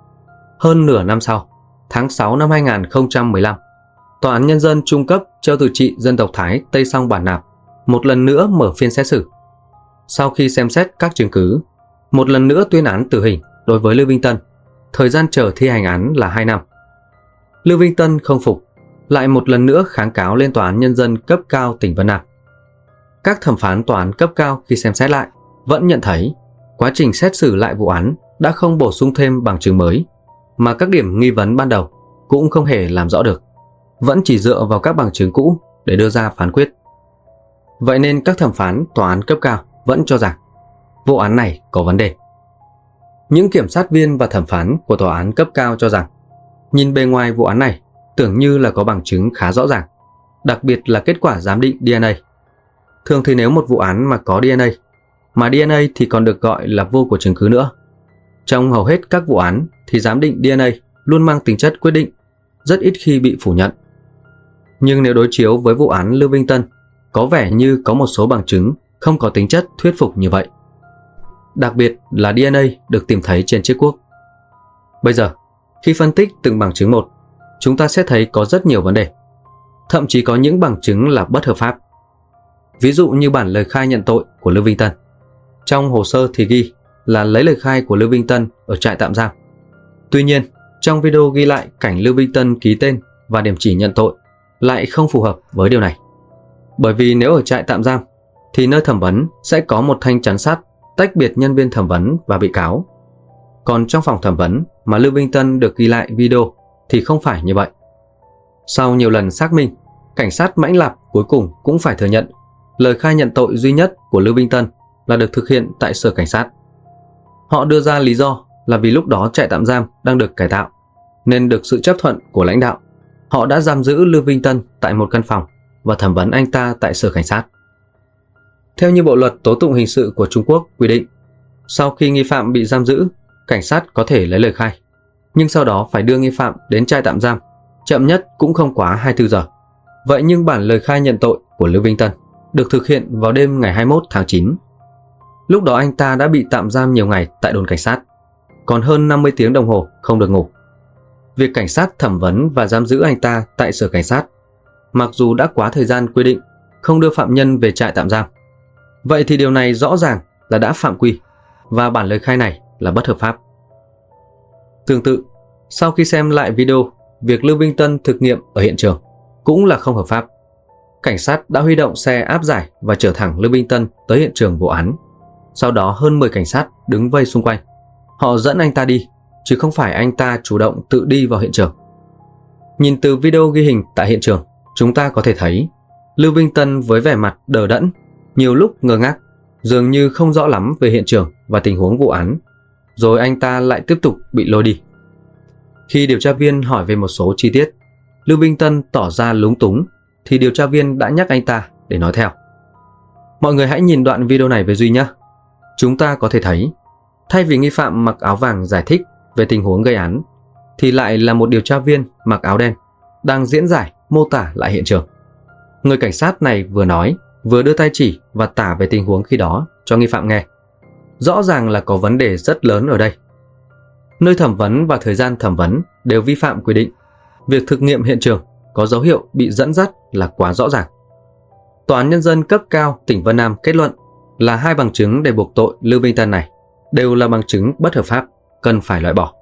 Hơn nửa năm sau, tháng sáu năm hai nghìn không trăm mười lăm, Tòa án Nhân dân trung cấp Châu Tự Trị dân tộc Thái Tây Song Bản Nạp một lần nữa mở phiên xét xử. Sau khi xem xét các chứng cứ, một lần nữa tuyên án tử hình đối với Lưu Vinh Tân, thời gian chờ thi hành án là hai năm. Lưu Vinh Tân không phục, lại một lần nữa kháng cáo lên Tòa án Nhân dân cấp cao tỉnh Vân Nam. Các thẩm phán tòa án cấp cao khi xem xét lại vẫn nhận thấy quá trình xét xử lại vụ án đã không bổ sung thêm bằng chứng mới, mà các điểm nghi vấn ban đầu cũng không hề làm rõ được, vẫn chỉ dựa vào các bằng chứng cũ để đưa ra phán quyết. Vậy nên các thẩm phán tòa án cấp cao vẫn cho rằng vụ án này có vấn đề. Những kiểm sát viên và thẩm phán của tòa án cấp cao cho rằng nhìn bề ngoài vụ án này tưởng như là có bằng chứng khá rõ ràng, đặc biệt là kết quả giám định đê en a. Thường thì nếu một vụ án mà có đê en a, mà đê en a thì còn được gọi là vô của chứng cứ nữa. Trong hầu hết các vụ án thì giám định đê en a luôn mang tính chất quyết định, rất ít khi bị phủ nhận. Nhưng nếu đối chiếu với vụ án Lưu Vinh Tân, có vẻ như có một số bằng chứng không có tính chất thuyết phục như vậy. Đặc biệt là đê en a được tìm thấy trên chiếc cuốc. Bây giờ, khi phân tích từng bằng chứng một, chúng ta sẽ thấy có rất nhiều vấn đề. Thậm chí có những bằng chứng là bất hợp pháp. Ví dụ như bản lời khai nhận tội của Lưu Vinh Tân. Trong hồ sơ thì ghi là lấy lời khai của Lưu Vinh Tân ở trại tạm giam. Tuy nhiên, trong video ghi lại cảnh Lưu Vinh Tân ký tên và điểm chỉ nhận tội lại không phù hợp với điều này. Bởi vì nếu ở trại tạm giam thì nơi thẩm vấn sẽ có một thanh chắn sắt tách biệt nhân viên thẩm vấn và bị cáo. Còn trong phòng thẩm vấn mà Lưu Vinh Tân được ghi lại video thì không phải như vậy. Sau nhiều lần xác minh, cảnh sát Mãnh Lạp cuối cùng cũng phải thừa nhận lời khai nhận tội duy nhất của Lưu Vinh Tân là được thực hiện tại sở cảnh sát. Họ đưa ra lý do là vì lúc đó trại tạm giam đang được cải tạo, nên được sự chấp thuận của lãnh đạo, họ đã giam giữ Lưu Vinh Tân tại một căn phòng và thẩm vấn anh ta tại sở cảnh sát. Theo như Bộ luật tố tụng hình sự của Trung Quốc quy định, sau khi nghi phạm bị giam giữ, cảnh sát có thể lấy lời khai, nhưng sau đó phải đưa nghi phạm đến trại tạm giam, chậm nhất cũng không quá hai mươi tư giờ. Vậy nhưng bản lời khai nhận tội của Lưu Vinh Tân được thực hiện vào đêm ngày hai mươi mốt tháng chín. Lúc đó anh ta đã bị tạm giam nhiều ngày tại đồn cảnh sát, còn hơn năm mươi tiếng đồng hồ không được ngủ. Việc cảnh sát thẩm vấn và giam giữ anh ta tại sở cảnh sát, mặc dù đã quá thời gian quy định không đưa phạm nhân về trại tạm giam, vậy thì điều này rõ ràng là đã phạm quy và bản lời khai này là bất hợp pháp. Tương tự, sau khi xem lại video, việc Lưu Vinh Tân thực nghiệm ở hiện trường cũng là không hợp pháp. Cảnh sát đã huy động xe áp giải và chở thẳng Lưu Vinh Tân tới hiện trường vụ án. Sau đó hơn mười cảnh sát đứng vây xung quanh. Họ dẫn anh ta đi, chứ không phải anh ta chủ động tự đi vào hiện trường. Nhìn từ video ghi hình tại hiện trường, chúng ta có thể thấy Lưu Vinh Tân với vẻ mặt đờ đẫn, nhiều lúc ngơ ngác, dường như không rõ lắm về hiện trường và tình huống vụ án, rồi anh ta lại tiếp tục bị lôi đi. Khi điều tra viên hỏi về một số chi tiết, Lưu Vinh Tân tỏ ra lúng túng, thì điều tra viên đã nhắc anh ta để nói theo. Mọi người hãy nhìn đoạn video này với Duy nhé. Chúng ta có thể thấy, thay vì nghi phạm mặc áo vàng giải thích về tình huống gây án, thì lại là một điều tra viên mặc áo đen đang diễn giải mô tả lại hiện trường. Người cảnh sát này vừa nói, vừa đưa tay chỉ và tả về tình huống khi đó cho nghi phạm nghe. Rõ ràng là có vấn đề rất lớn ở đây. Nơi thẩm vấn và thời gian thẩm vấn đều vi phạm quy định. Việc thực nghiệm hiện trường có dấu hiệu bị dẫn dắt là quá rõ ràng. Tòa án Nhân dân cấp cao tỉnh Vân Nam kết luận là hai bằng chứng để buộc tội Lưu Vinh Tân này đều là bằng chứng bất hợp pháp, cần phải loại bỏ.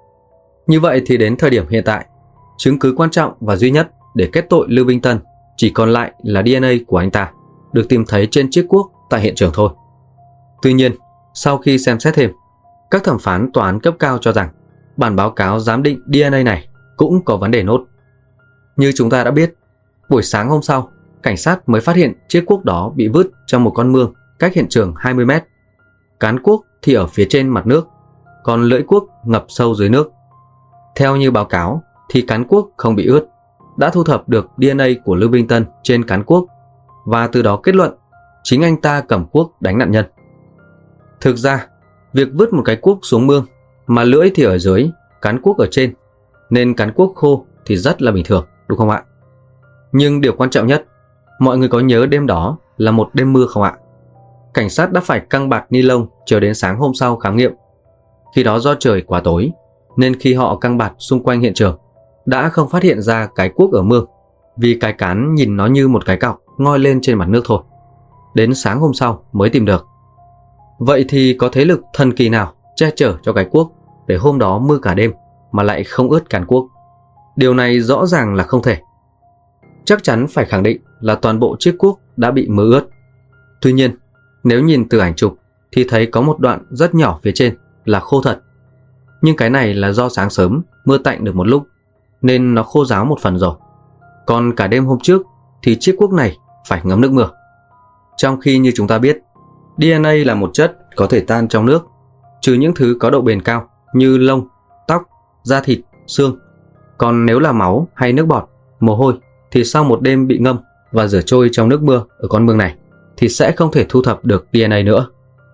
Như vậy thì đến thời điểm hiện tại, chứng cứ quan trọng và duy nhất để kết tội Lưu Vinh Tân chỉ còn lại là đê en a của anh ta, được tìm thấy trên chiếc cuốc tại hiện trường thôi. Tuy nhiên, sau khi xem xét thêm, các thẩm phán tòa án cấp cao cho rằng bản báo cáo giám định đê en a này cũng có vấn đề nốt. Như chúng ta đã biết, buổi sáng hôm sau, cảnh sát mới phát hiện chiếc cuốc đó bị vứt trong một con mương cách hiện trường hai mươi mét. Cán cuốc thì ở phía trên mặt nước, còn lưỡi cuốc ngập sâu dưới nước. Theo như báo cáo thì cán cuốc không bị ướt, đã thu thập được đê en a của Lưu Vinh Tân trên cán cuốc và từ đó kết luận chính anh ta cầm cuốc đánh nạn nhân. Thực ra, việc vứt một cái cuốc xuống mương mà lưỡi thì ở dưới, cán cuốc ở trên, nên cán cuốc khô thì rất là bình thường, đúng không ạ? Nhưng điều quan trọng nhất, mọi người có nhớ đêm đó là một đêm mưa không ạ? Cảnh sát đã phải căng bạt ni lông chờ đến sáng hôm sau khám nghiệm. Khi đó do trời quá tối, nên khi họ căng bạt xung quanh hiện trường, đã không phát hiện ra cái cuốc ở mương, vì cái cán nhìn nó như một cái cọc ngoi lên trên mặt nước thôi. Đến sáng hôm sau mới tìm được. Vậy thì có thế lực thần kỳ nào che chở cho cái cuốc để hôm đó mưa cả đêm mà lại không ướt cán cuốc? Điều này rõ ràng là không thể. Chắc chắn phải khẳng định là toàn bộ chiếc cuốc đã bị mưa ướt. Tuy nhiên, nếu nhìn từ ảnh chụp thì thấy có một đoạn rất nhỏ phía trên là khô thật. Nhưng cái này là do sáng sớm mưa tạnh được một lúc nên nó khô ráo một phần rồi. Còn cả đêm hôm trước thì chiếc cuốc này phải ngấm nước mưa. Trong khi như chúng ta biết, đê en a là một chất có thể tan trong nước, trừ những thứ có độ bền cao như lông, tóc, da thịt, xương. Còn nếu là máu hay nước bọt, mồ hôi thì sau một đêm bị ngâm và rửa trôi trong nước mưa ở con mương này thì sẽ không thể thu thập được đê en a nữa.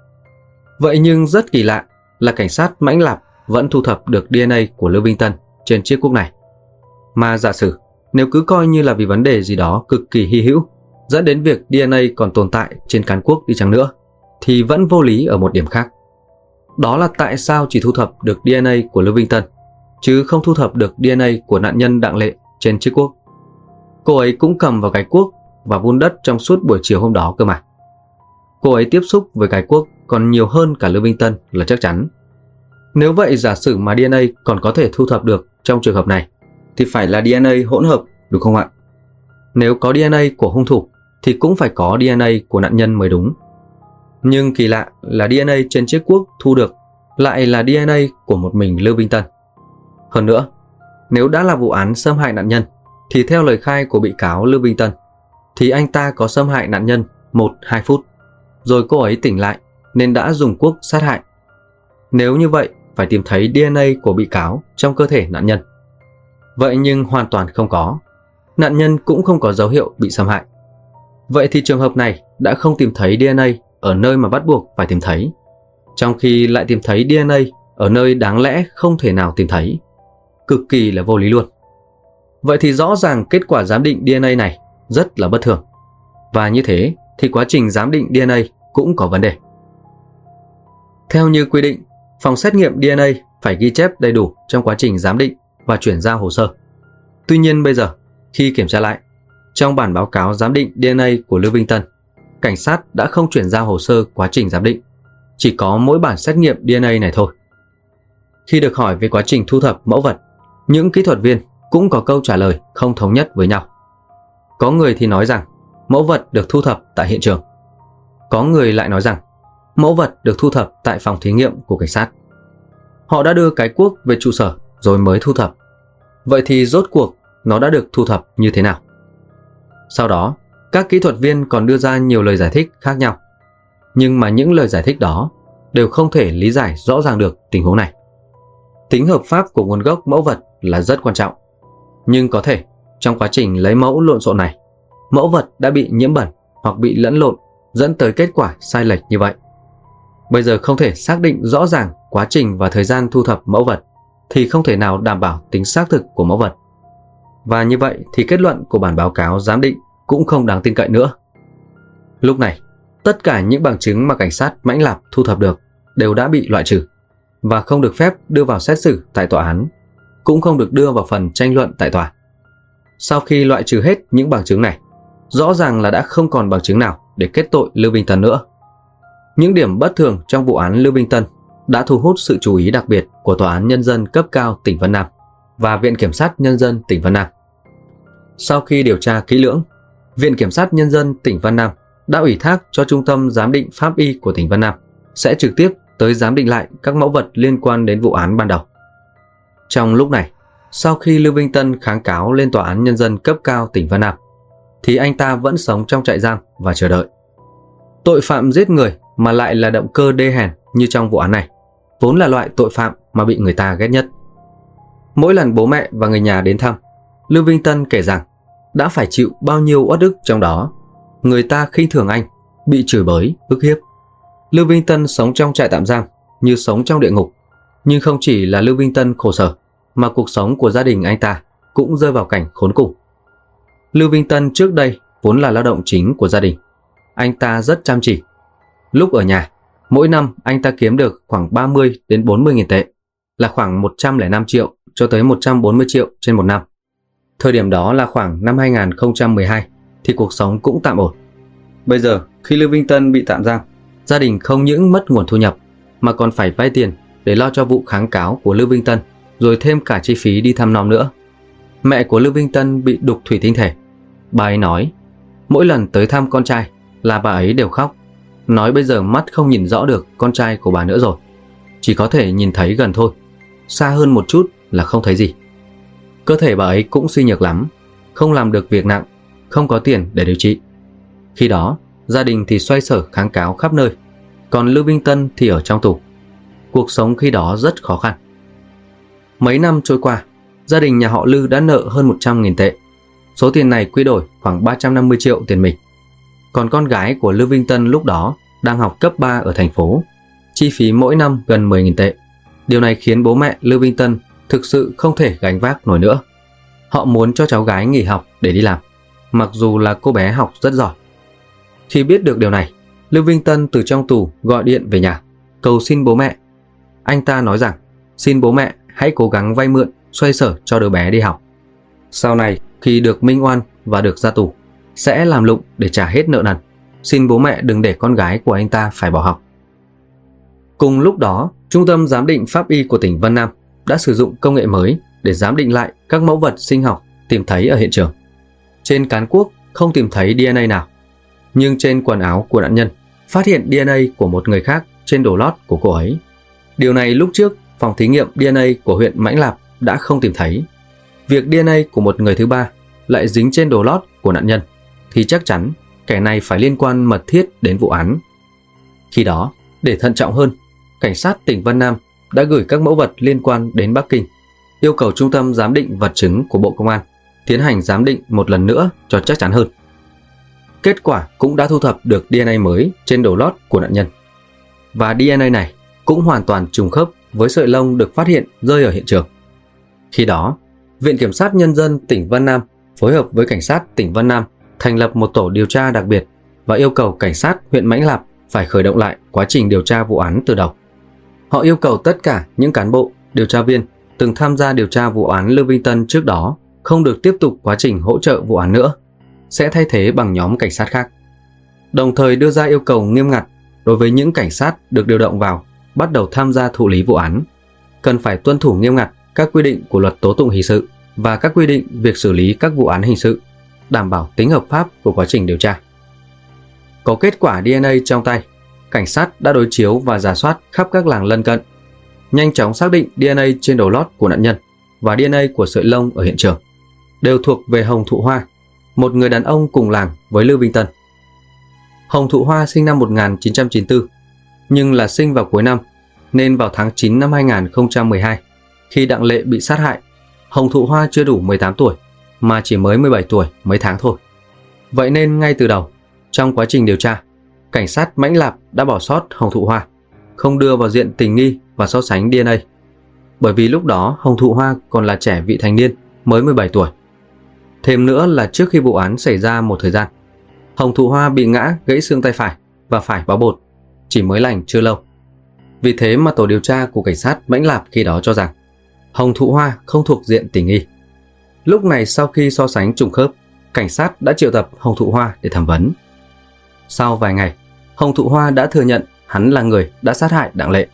Vậy nhưng rất kỳ lạ là cảnh sát Mãnh Lạp vẫn thu thập được đê en a của Lưu Vinh Tân trên chiếc cuốc này. Mà giả sử nếu cứ coi như là vì vấn đề gì đó cực kỳ hy hữu dẫn đến việc đê en a còn tồn tại trên cán cuốc đi chăng nữa, thì vẫn vô lý ở một điểm khác. Đó là tại sao chỉ thu thập được đê en a của Lưu Vinh Tân, chứ không thu thập được đê en a của nạn nhân Đặng Lệ trên chiếc cuốc. Cô ấy cũng cầm vào cái cuốc và vun đất trong suốt buổi chiều hôm đó cơ mà. Cô ấy tiếp xúc với cái cuốc còn nhiều hơn cả Lưu Vinh Tân là chắc chắn. Nếu vậy giả sử mà đê en a còn có thể thu thập được trong trường hợp này thì phải là đê en a hỗn hợp, đúng không ạ? Nếu có đê en a của hung thủ thì cũng phải có đê en a của nạn nhân mới đúng. Nhưng kỳ lạ là đê en a trên chiếc cuốc thu được lại là đê en a của một mình Lưu Vinh Tân. Hơn nữa, nếu đã là vụ án xâm hại nạn nhân thì theo lời khai của bị cáo Lưu Vinh Tân thì anh ta có xâm hại nạn nhân một đến hai phút, rồi cô ấy tỉnh lại nên đã dùng cuốc sát hại. Nếu như vậy, phải tìm thấy đê en a của bị cáo trong cơ thể nạn nhân. Vậy nhưng hoàn toàn không có. Nạn nhân cũng không có dấu hiệu bị xâm hại. Vậy thì trường hợp này đã không tìm thấy đê en a ở nơi mà bắt buộc phải tìm thấy, trong khi lại tìm thấy đê en a ở nơi đáng lẽ không thể nào tìm thấy. Cực kỳ là vô lý luôn. Vậy thì rõ ràng kết quả giám định đê en a này rất là bất thường. Và như thế thì quá trình giám định đê en a cũng có vấn đề. Theo như quy định, phòng xét nghiệm đê en a phải ghi chép đầy đủ trong quá trình giám định và chuyển giao hồ sơ. Tuy nhiên bây giờ, khi kiểm tra lại, trong bản báo cáo giám định đê en a của Lưu Vinh Tân, cảnh sát đã không chuyển giao hồ sơ quá trình giám định, chỉ có mỗi bản xét nghiệm đê en a này thôi. Khi được hỏi về quá trình thu thập mẫu vật, những kỹ thuật viên cũng có câu trả lời không thống nhất với nhau. Có người thì nói rằng mẫu vật được thu thập tại hiện trường. Có người lại nói rằng mẫu vật được thu thập tại phòng thí nghiệm của cảnh sát. Họ đã đưa cái cuốc về trụ sở rồi mới thu thập. Vậy thì rốt cuộc nó đã được thu thập như thế nào? Sau đó, các kỹ thuật viên còn đưa ra nhiều lời giải thích khác nhau. Nhưng mà những lời giải thích đó đều không thể lý giải rõ ràng được tình huống này. Tính hợp pháp của nguồn gốc mẫu vật là rất quan trọng. Nhưng có thể trong quá trình lấy mẫu lộn xộn này, mẫu vật đã bị nhiễm bẩn hoặc bị lẫn lộn dẫn tới kết quả sai lệch như vậy. Bây giờ không thể xác định rõ ràng quá trình và thời gian thu thập mẫu vật thì không thể nào đảm bảo tính xác thực của mẫu vật. Và như vậy thì kết luận của bản báo cáo giám định cũng không đáng tin cậy nữa. Lúc này, tất cả những bằng chứng mà cảnh sát Mãnh Lạp thu thập được đều đã bị loại trừ và không được phép đưa vào xét xử tại tòa án, cũng không được đưa vào phần tranh luận tại tòa. Sau khi loại trừ hết những bằng chứng này, rõ ràng là đã không còn bằng chứng nào để kết tội Lưu Vinh Tân nữa. Những điểm bất thường trong vụ án Lưu Vinh Tân đã thu hút sự chú ý đặc biệt của Tòa án Nhân dân cấp cao tỉnh Vân Nam và Viện Kiểm sát Nhân dân tỉnh Vân Nam. Sau khi điều tra kỹ lưỡng, Viện Kiểm sát Nhân dân tỉnh Vân Nam đã ủy thác cho Trung tâm Giám định Pháp y của tỉnh Vân Nam sẽ trực tiếp tới giám định lại các mẫu vật liên quan đến vụ án ban đầu. Trong lúc này, sau khi Lưu Vinh Tân kháng cáo lên Tòa án Nhân dân cấp cao tỉnh Vân Nam, thì anh ta vẫn sống trong trại giam và chờ đợi. Tội phạm giết người mà lại là động cơ đê hèn như trong vụ án này, vốn là loại tội phạm mà bị người ta ghét nhất. Mỗi lần bố mẹ và người nhà đến thăm, Lưu Vinh Tân kể rằng đã phải chịu bao nhiêu uất ức trong đó. Người ta khinh thường anh, bị chửi bới, ức hiếp. Lưu Vinh Tân sống trong trại tạm giam như sống trong địa ngục. Nhưng không chỉ là Lưu Vinh Tân khổ sở, mà cuộc sống của gia đình anh ta cũng rơi vào cảnh khốn cùng. Lưu Vinh Tân trước đây vốn là lao động chính của gia đình. Anh ta rất chăm chỉ. Lúc ở nhà, mỗi năm anh ta kiếm được khoảng ba mươi đến bốn mươi nghìn tệ, là khoảng một trăm lẻ năm triệu cho tới một trăm bốn mươi triệu trên một năm. Thời điểm đó là khoảng năm hai nghìn không trăm mười hai thì cuộc sống cũng tạm ổn. Bây giờ khi Lưu Vinh Tân bị tạm giam, gia đình không những mất nguồn thu nhập mà còn phải vay tiền để lo cho vụ kháng cáo của Lưu Vinh Tân, rồi thêm cả chi phí đi thăm nom nữa. Mẹ của Lưu Vinh Tân bị đục thủy tinh thể. Bà ấy nói mỗi lần tới thăm con trai là bà ấy đều khóc, nói bây giờ mắt không nhìn rõ được con trai của bà nữa rồi, chỉ có thể nhìn thấy gần thôi, xa hơn một chút là không thấy gì. Cơ thể bà ấy cũng suy nhược lắm, không làm được việc nặng, không có tiền để điều trị. Khi đó gia đình thì xoay sở kháng cáo khắp nơi, còn Lưu Vinh Tân thì ở trong tù. Cuộc sống khi đó rất khó khăn. Mấy năm trôi qua, gia đình nhà họ Lưu đã nợ hơn một trăm nghìn tệ. Số tiền này quy đổi khoảng ba trăm năm mươi triệu tiền mình. Còn con gái của Lưu Vinh Tân lúc đó đang học cấp ba ở thành phố, chi phí mỗi năm gần mười nghìn tệ. Điều này khiến bố mẹ Lưu Vinh Tân thực sự không thể gánh vác nổi nữa. Họ muốn cho cháu gái nghỉ học để đi làm, mặc dù là cô bé học rất giỏi. Khi biết được điều này, Lưu Vinh Tân từ trong tù gọi điện về nhà, cầu xin bố mẹ. Anh ta nói rằng xin bố mẹ hãy cố gắng vay mượn xoay sở cho đứa bé đi học. Sau này khi được minh oan và được ra tù, sẽ làm lụng để trả hết nợ nần. Xin bố mẹ đừng để con gái của anh ta phải bỏ học. Cùng lúc đó, Trung tâm Giám định Pháp y của tỉnh Vân Nam đã sử dụng công nghệ mới để giám định lại các mẫu vật sinh học tìm thấy ở hiện trường. Trên cán cuốc không tìm thấy đê en a nào, nhưng trên quần áo của nạn nhân phát hiện đê en a của một người khác trên đồ lót của cô ấy. Điều này lúc trước phòng thí nghiệm đê en a của huyện Mãnh Lạp đã không tìm thấy. Việc đê en a của một người thứ ba lại dính trên đồ lót của nạn nhân thì chắc chắn kẻ này phải liên quan mật thiết đến vụ án. Khi đó, để thận trọng hơn, cảnh sát tỉnh Vân Nam đã gửi các mẫu vật liên quan đến Bắc Kinh, yêu cầu Trung tâm Giám định Vật chứng của Bộ Công an tiến hành giám định một lần nữa cho chắc chắn hơn. Kết quả cũng đã thu thập được đê en a mới trên đồ lót của nạn nhân. Và đê en a này cũng hoàn toàn trùng khớp với sợi lông được phát hiện rơi ở hiện trường. Khi đó, Viện Kiểm sát Nhân dân tỉnh Vân Nam phối hợp với Cảnh sát tỉnh Vân Nam thành lập một tổ điều tra đặc biệt và yêu cầu Cảnh sát huyện Mãnh Lạp phải khởi động lại quá trình điều tra vụ án từ đầu. Họ yêu cầu tất cả những cán bộ, điều tra viên từng tham gia điều tra vụ án Lưu Vinh Tân trước đó không được tiếp tục quá trình hỗ trợ vụ án nữa, sẽ thay thế bằng nhóm cảnh sát khác. Đồng thời đưa ra yêu cầu nghiêm ngặt đối với những cảnh sát được điều động vào bắt đầu tham gia thụ lý vụ án, cần phải tuân thủ nghiêm ngặt các quy định của luật tố tụng hình sự và các quy định việc xử lý các vụ án hình sự, đảm bảo tính hợp pháp của quá trình điều tra. Có kết quả đê en a trong tay, cảnh sát đã đối chiếu và rà soát khắp các làng lân cận, nhanh chóng xác định đê en a trên đầu lót của nạn nhân và đê en a của sợi lông ở hiện trường đều thuộc về Hồng Thụ Hoa, một người đàn ông cùng làng với Lưu Vinh Tân. Hồng Thụ Hoa sinh năm một nghìn chín trăm chín mươi tư, nhưng là sinh vào cuối năm, nên vào tháng chín năm hai nghìn không trăm mười hai, khi Đặng Lệ bị sát hại, Hồng Thụ Hoa chưa đủ mười tám tuổi, mà chỉ mới mười bảy tuổi mấy tháng thôi. Vậy nên ngay từ đầu, trong quá trình điều tra, cảnh sát Mãnh Lạp đã bỏ sót Hồng Thụ Hoa, không đưa vào diện tình nghi và so sánh đê en a. Bởi vì lúc đó Hồng Thụ Hoa còn là trẻ vị thành niên, mới mười bảy tuổi. Thêm nữa là trước khi vụ án xảy ra một thời gian, Hồng Thụ Hoa bị ngã gãy xương tay phải và phải bó bột, chỉ mới lành chưa lâu. Vì thế mà tổ điều tra của cảnh sát Mãnh Lạp khi đó cho rằng Hồng Thụ Hoa không thuộc diện tình nghi. Lúc này sau khi so sánh trùng khớp, cảnh sát đã triệu tập Hồng Thụ Hoa để thẩm vấn. Sau vài ngày, Hồng Thụ Hoa đã thừa nhận hắn là người đã sát hại Đặng Lệ.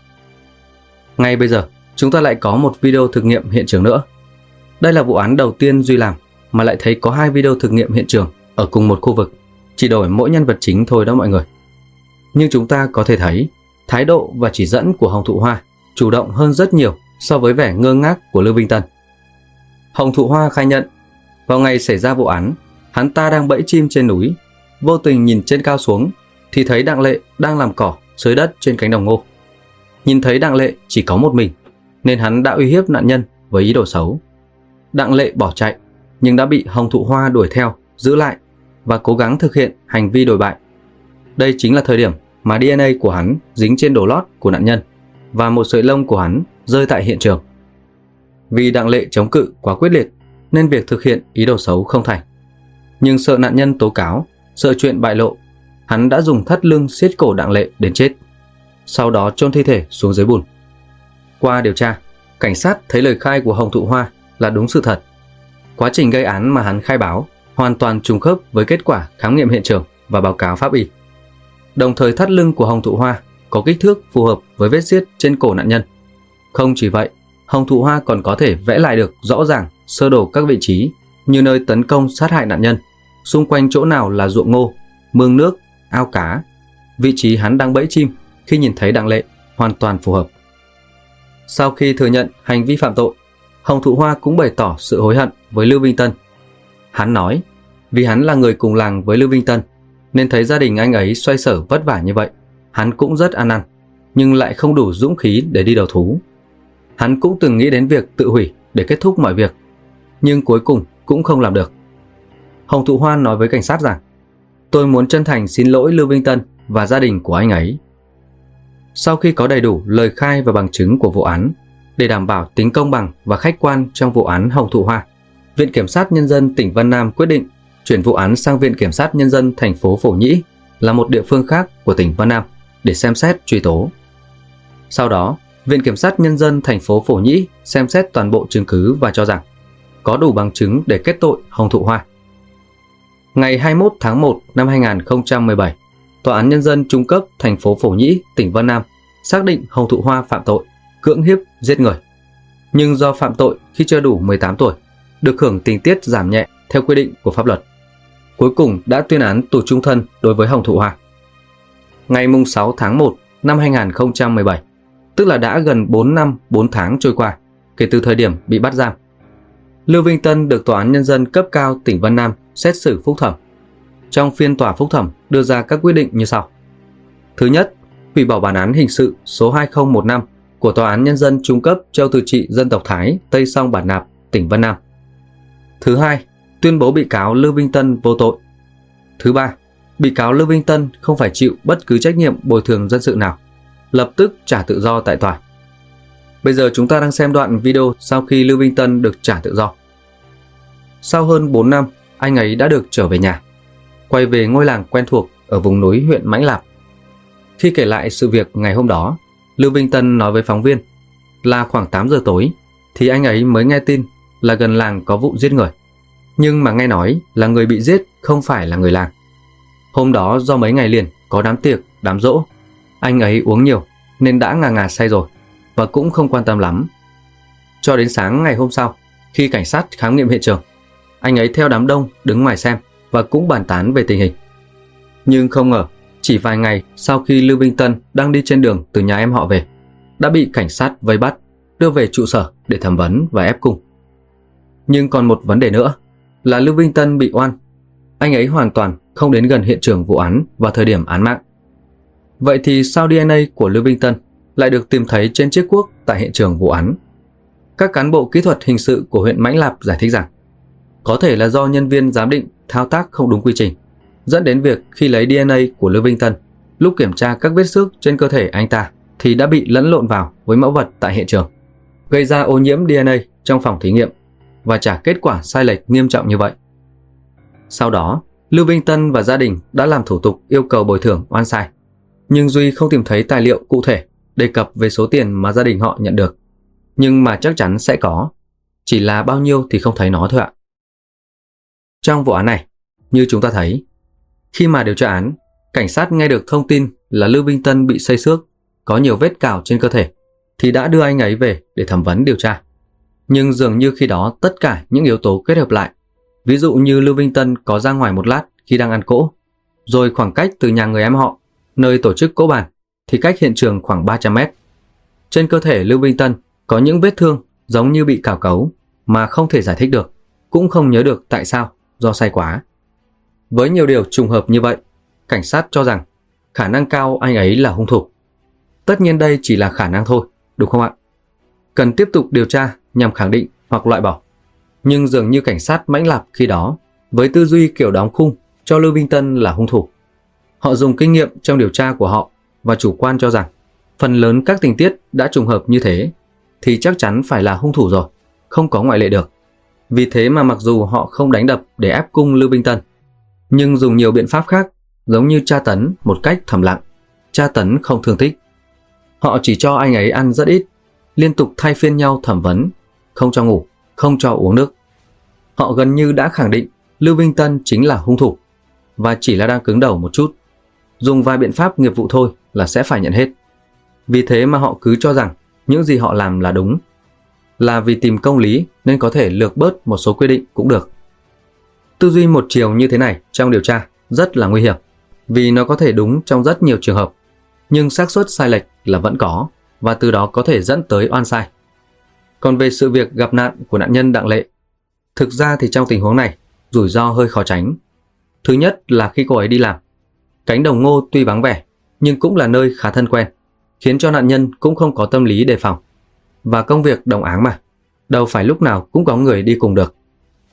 Ngay bây giờ, chúng ta lại có một video thực nghiệm hiện trường nữa. Đây là vụ án đầu tiên Duy làm mà lại thấy có hai video thực nghiệm hiện trường ở cùng một khu vực, chỉ đổi mỗi nhân vật chính thôi đó mọi người. Nhưng chúng ta có thể thấy thái độ và chỉ dẫn của Hồng Thụ Hoa chủ động hơn rất nhiều so với vẻ ngơ ngác của Lưu Vinh Tân. Hồng Thụ Hoa khai nhận, vào ngày xảy ra vụ án, hắn ta đang bẫy chim trên núi, vô tình nhìn trên cao xuống thì thấy Đặng Lệ đang làm cỏ dưới đất trên cánh đồng ngô. Nhìn thấy Đặng Lệ chỉ có một mình, nên hắn đã uy hiếp nạn nhân với ý đồ xấu. Đặng Lệ bỏ chạy, nhưng đã bị Hồng Thụ Hoa đuổi theo, giữ lại và cố gắng thực hiện hành vi đồi bại. Đây chính là thời điểm mà đê en a của hắn dính trên đồ lót của nạn nhân và một sợi lông của hắn rơi tại hiện trường. Vì Đặng Lệ chống cự quá quyết liệt nên việc thực hiện ý đồ xấu không thành. Nhưng sợ nạn nhân tố cáo, sợ chuyện bại lộ, hắn đã dùng thắt lưng siết cổ Đặng Lệ đến chết, sau đó chôn thi thể xuống dưới bùn. Qua điều tra, cảnh sát thấy lời khai của Hồng Thụ Hoa là đúng sự thật. Quá trình gây án mà hắn khai báo hoàn toàn trùng khớp với kết quả khám nghiệm hiện trường và báo cáo pháp y. Đồng thời thắt lưng của Hồng Thụ Hoa có kích thước phù hợp với vết siết trên cổ nạn nhân. Không chỉ vậy, Hồng Thụ Hoa còn có thể vẽ lại được rõ ràng sơ đồ các vị trí như nơi tấn công sát hại nạn nhân, xung quanh chỗ nào là ruộng ngô, mương nước, ao cá, vị trí hắn đang bẫy chim khi nhìn thấy Đặng Lệ hoàn toàn phù hợp. Sau khi thừa nhận hành vi phạm tội, Hồng Thụ Hoa cũng bày tỏ sự hối hận với Lưu Vinh Tân. Hắn nói, vì hắn là người cùng làng với Lưu Vinh Tân, nên thấy gia đình anh ấy xoay sở vất vả như vậy, hắn cũng rất ăn năn, nhưng lại không đủ dũng khí để đi đầu thú. Hắn cũng từng nghĩ đến việc tự hủy để kết thúc mọi việc, nhưng cuối cùng cũng không làm được. Hồng Thụ Hoa nói với cảnh sát rằng, tôi muốn chân thành xin lỗi Lưu Vinh Tân và gia đình của anh ấy. Sau khi có đầy đủ lời khai và bằng chứng của vụ án, để đảm bảo tính công bằng và khách quan trong vụ án Hồng Thụ Hoa, Viện Kiểm sát Nhân dân tỉnh Vân Nam quyết định chuyển vụ án sang Viện Kiểm sát Nhân dân thành phố Phổ Nhĩ là một địa phương khác của tỉnh Vân Nam để xem xét truy tố. Sau đó, Viện Kiểm sát Nhân dân thành phố Phổ Nhĩ xem xét toàn bộ chứng cứ và cho rằng có đủ bằng chứng để kết tội Hồng Thụ Hoa. Ngày hai mươi mốt tháng một năm hai nghìn không trăm mười bảy, Tòa án Nhân dân trung cấp thành phố Phổ Nhĩ, tỉnh Vân Nam xác định Hồng Thụ Hoa phạm tội cưỡng hiếp giết người. Nhưng do phạm tội khi chưa đủ mười tám tuổi, được hưởng tình tiết giảm nhẹ theo quy định của pháp luật. Cuối cùng đã tuyên án tù chung thân đối với Hồng Thụ Hoa. Ngày sáu tháng một năm hai nghìn không trăm mười bảy, tức là đã gần bốn năm bốn tháng trôi qua kể từ thời điểm bị bắt giam, Lưu Vinh Tân được Tòa án Nhân dân cấp cao tỉnh Vân Nam xét xử phúc thẩm. Trong phiên tòa phúc thẩm đưa ra các quyết định như sau. Thứ nhất, hủy bỏ bản án hình sự số hai không một năm của Tòa án Nhân dân trung cấp Châu Từ Trị dân tộc Thái Tây Song Bản Nạp, tỉnh Vân Nam. Thứ hai, tuyên bố bị cáo Lưu Vinh Tân vô tội. Thứ ba, bị cáo Lưu Vinh Tân không phải chịu bất cứ trách nhiệm bồi thường dân sự nào, lập tức trả tự do tại tòa. Bây giờ chúng ta đang xem đoạn video sau khi Lưu Vinh Tân được trả tự do. Sau hơn bốn năm, anh ấy đã được trở về nhà, quay về ngôi làng quen thuộc ở vùng núi huyện Mãnh Lạp. Khi kể lại sự việc ngày hôm đó, Lưu Vinh Tân nói với phóng viên là khoảng tám giờ tối thì anh ấy mới nghe tin là gần làng có vụ giết người. Nhưng mà nghe nói là người bị giết không phải là người làng. Hôm đó do mấy ngày liền có đám tiệc, đám giỗ, anh ấy uống nhiều nên đã ngà ngà say rồi và cũng không quan tâm lắm. Cho đến sáng ngày hôm sau, khi cảnh sát khám nghiệm hiện trường, anh ấy theo đám đông đứng ngoài xem và cũng bàn tán về tình hình. Nhưng không ngờ, chỉ vài ngày sau khi Lưu Vinh Tân đang đi trên đường từ nhà em họ về, đã bị cảnh sát vây bắt, đưa về trụ sở để thẩm vấn và ép cung. Nhưng còn một vấn đề nữa là Lưu Vinh Tân bị oan. Anh ấy hoàn toàn không đến gần hiện trường vụ án vào thời điểm án mạng. Vậy thì sao đê en a của Lưu Vinh Tân lại được tìm thấy trên chiếc cuốc tại hiện trường vụ án? Các cán bộ kỹ thuật hình sự của huyện Mãnh Lạp giải thích rằng có thể là do nhân viên giám định thao tác không đúng quy trình, dẫn đến việc khi lấy đê en a của Lưu Vinh Tân, lúc kiểm tra các vết xước trên cơ thể anh ta thì đã bị lẫn lộn vào với mẫu vật tại hiện trường, gây ra ô nhiễm đê en a trong phòng thí nghiệm và trả kết quả sai lệch nghiêm trọng như vậy. Sau đó, Lưu Vinh Tân và gia đình đã làm thủ tục yêu cầu bồi thường oan sai, nhưng Duy không tìm thấy tài liệu cụ thể đề cập về số tiền mà gia đình họ nhận được, nhưng mà chắc chắn sẽ có, chỉ là bao nhiêu thì không thấy nó thôi ạ. Trong vụ án này, như chúng ta thấy. Khi mà điều tra án, cảnh sát nghe được thông tin là Lưu Vinh Tân bị xây xước, có nhiều vết cào trên cơ thể, thì đã đưa anh ấy về để thẩm vấn điều tra. Nhưng dường như khi đó tất cả những yếu tố kết hợp lại, ví dụ như Lưu Vinh Tân có ra ngoài một lát khi đang ăn cỗ, rồi khoảng cách từ nhà người em họ, nơi tổ chức cỗ bàn, thì cách hiện trường khoảng ba trăm mét. Trên cơ thể Lưu Vinh Tân có những vết thương giống như bị cào cấu mà không thể giải thích được, cũng không nhớ được tại sao, do say quá. Với nhiều điều trùng hợp như vậy, cảnh sát cho rằng khả năng cao anh ấy là hung thủ. Tất nhiên đây chỉ là khả năng thôi, đúng không ạ? Cần tiếp tục điều tra nhằm khẳng định hoặc loại bỏ. Nhưng dường như cảnh sát Mãnh Lạp khi đó, với tư duy kiểu đóng khung cho Lưu Vinh Tân là hung thủ. Họ dùng kinh nghiệm trong điều tra của họ và chủ quan cho rằng phần lớn các tình tiết đã trùng hợp như thế thì chắc chắn phải là hung thủ rồi, không có ngoại lệ được. Vì thế mà mặc dù họ không đánh đập để ép cung Lưu Vinh Tân, nhưng dùng nhiều biện pháp khác, giống như tra tấn một cách thầm lặng, tra tấn không thương tích. Họ chỉ cho anh ấy ăn rất ít, liên tục thay phiên nhau thẩm vấn, không cho ngủ, không cho uống nước. Họ gần như đã khẳng định Lưu Vinh Tân chính là hung thủ, và chỉ là đang cứng đầu một chút. Dùng vài biện pháp nghiệp vụ thôi là sẽ phải nhận hết. Vì thế mà họ cứ cho rằng những gì họ làm là đúng, là vì tìm công lý nên có thể lược bớt một số quy định cũng được. Tư duy một chiều như thế này trong điều tra rất là nguy hiểm, vì nó có thể đúng trong rất nhiều trường hợp, nhưng xác suất sai lệch là vẫn có, và từ đó có thể dẫn tới oan sai. Còn về sự việc gặp nạn của nạn nhân Đặng Lệ, thực ra thì trong tình huống này, rủi ro hơi khó tránh. Thứ nhất là khi cô ấy đi làm, cánh đồng ngô tuy vắng vẻ, nhưng cũng là nơi khá thân quen, khiến cho nạn nhân cũng không có tâm lý đề phòng. Và công việc đồng áng mà, đâu phải lúc nào cũng có người đi cùng được.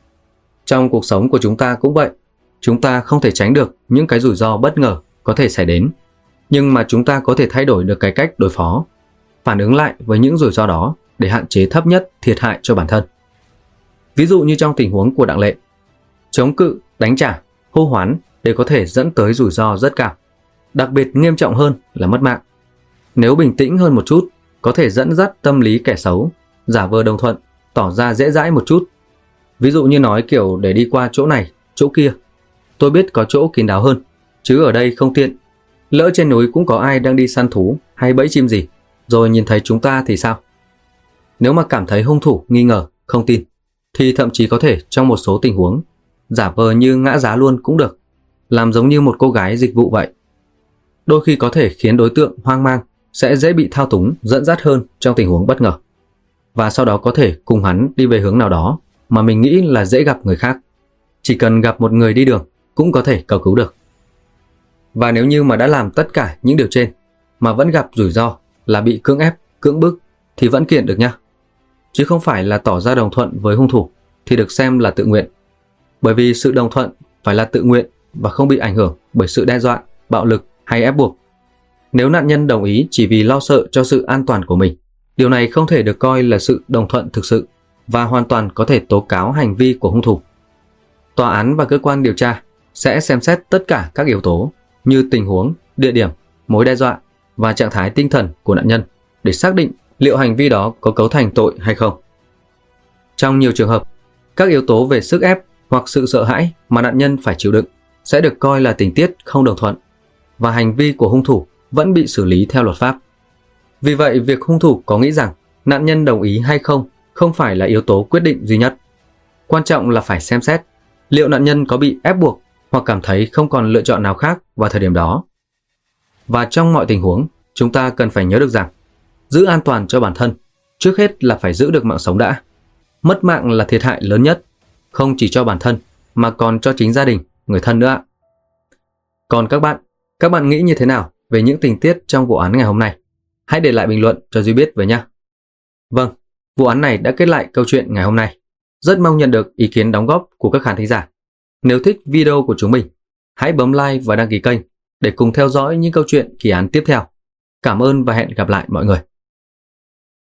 Trong cuộc sống của chúng ta cũng vậy, chúng ta không thể tránh được những cái rủi ro bất ngờ có thể xảy đến, nhưng mà chúng ta có thể thay đổi được cái cách đối phó, phản ứng lại với những rủi ro đó để hạn chế thấp nhất thiệt hại cho bản thân. Ví dụ như trong tình huống của Đặng Lệ, chống cự, đánh trả, hô hoán đều có thể dẫn tới rủi ro rất cao, đặc biệt nghiêm trọng hơn là mất mạng. Nếu bình tĩnh hơn một chút, có thể dẫn dắt tâm lý kẻ xấu, giả vờ đồng thuận, tỏ ra dễ dãi một chút. Ví dụ như nói kiểu để đi qua chỗ này, chỗ kia, tôi biết có chỗ kín đáo hơn, chứ ở đây không tiện. Lỡ trên núi cũng có ai đang đi săn thú hay bẫy chim gì, rồi nhìn thấy chúng ta thì sao? Nếu mà cảm thấy hung thủ nghi ngờ, không tin, thì thậm chí có thể trong một số tình huống giả vờ như ngã giá luôn cũng được, làm giống như một cô gái dịch vụ vậy. Đôi khi có thể khiến đối tượng hoang mang, sẽ dễ bị thao túng, dẫn dắt hơn trong tình huống bất ngờ, và sau đó có thể cùng hắn đi về hướng nào đó mà mình nghĩ là dễ gặp người khác. Chỉ cần gặp một người đi đường cũng có thể cầu cứu được. Và nếu như mà đã làm tất cả những điều trên mà vẫn gặp rủi ro là bị cưỡng ép, cưỡng bức thì vẫn kiện được nhá. Chứ không phải là tỏ ra đồng thuận với hung thủ thì được xem là tự nguyện. Bởi vì sự đồng thuận phải là tự nguyện và không bị ảnh hưởng bởi sự đe dọa, bạo lực hay ép buộc. Nếu nạn nhân đồng ý chỉ vì lo sợ cho sự an toàn của mình, điều này không thể được coi là sự đồng thuận thực sự và hoàn toàn có thể tố cáo hành vi của hung thủ. Tòa án và cơ quan điều tra sẽ xem xét tất cả các yếu tố như tình huống, địa điểm, mối đe dọa và trạng thái tinh thần của nạn nhân để xác định liệu hành vi đó có cấu thành tội hay không. Trong nhiều trường hợp, các yếu tố về sức ép hoặc sự sợ hãi mà nạn nhân phải chịu đựng sẽ được coi là tình tiết không đồng thuận, và hành vi của hung thủ vẫn bị xử lý theo luật pháp. Vì vậy, việc hung thủ có nghĩ rằng nạn nhân đồng ý hay không không phải là yếu tố quyết định duy nhất. Quan trọng là phải xem xét liệu nạn nhân có bị ép buộc hoặc cảm thấy không còn lựa chọn nào khác vào thời điểm đó. Và trong mọi tình huống, chúng ta cần phải nhớ được rằng giữ an toàn cho bản thân, trước hết là phải giữ được mạng sống đã. Mất mạng là thiệt hại lớn nhất, không chỉ cho bản thân mà còn cho chính gia đình, người thân nữa. Còn các bạn, các bạn nghĩ như thế nào về những tình tiết trong vụ án ngày hôm nay? Hãy để lại bình luận cho Duy biết với nhé. Vâng, vụ án này đã kết lại câu chuyện ngày hôm nay. Rất mong nhận được ý kiến đóng góp của các khán thính giả. Nếu thích video của chúng mình, hãy bấm like và đăng ký kênh để cùng theo dõi những câu chuyện kỳ án tiếp theo. Cảm ơn và hẹn gặp lại mọi người.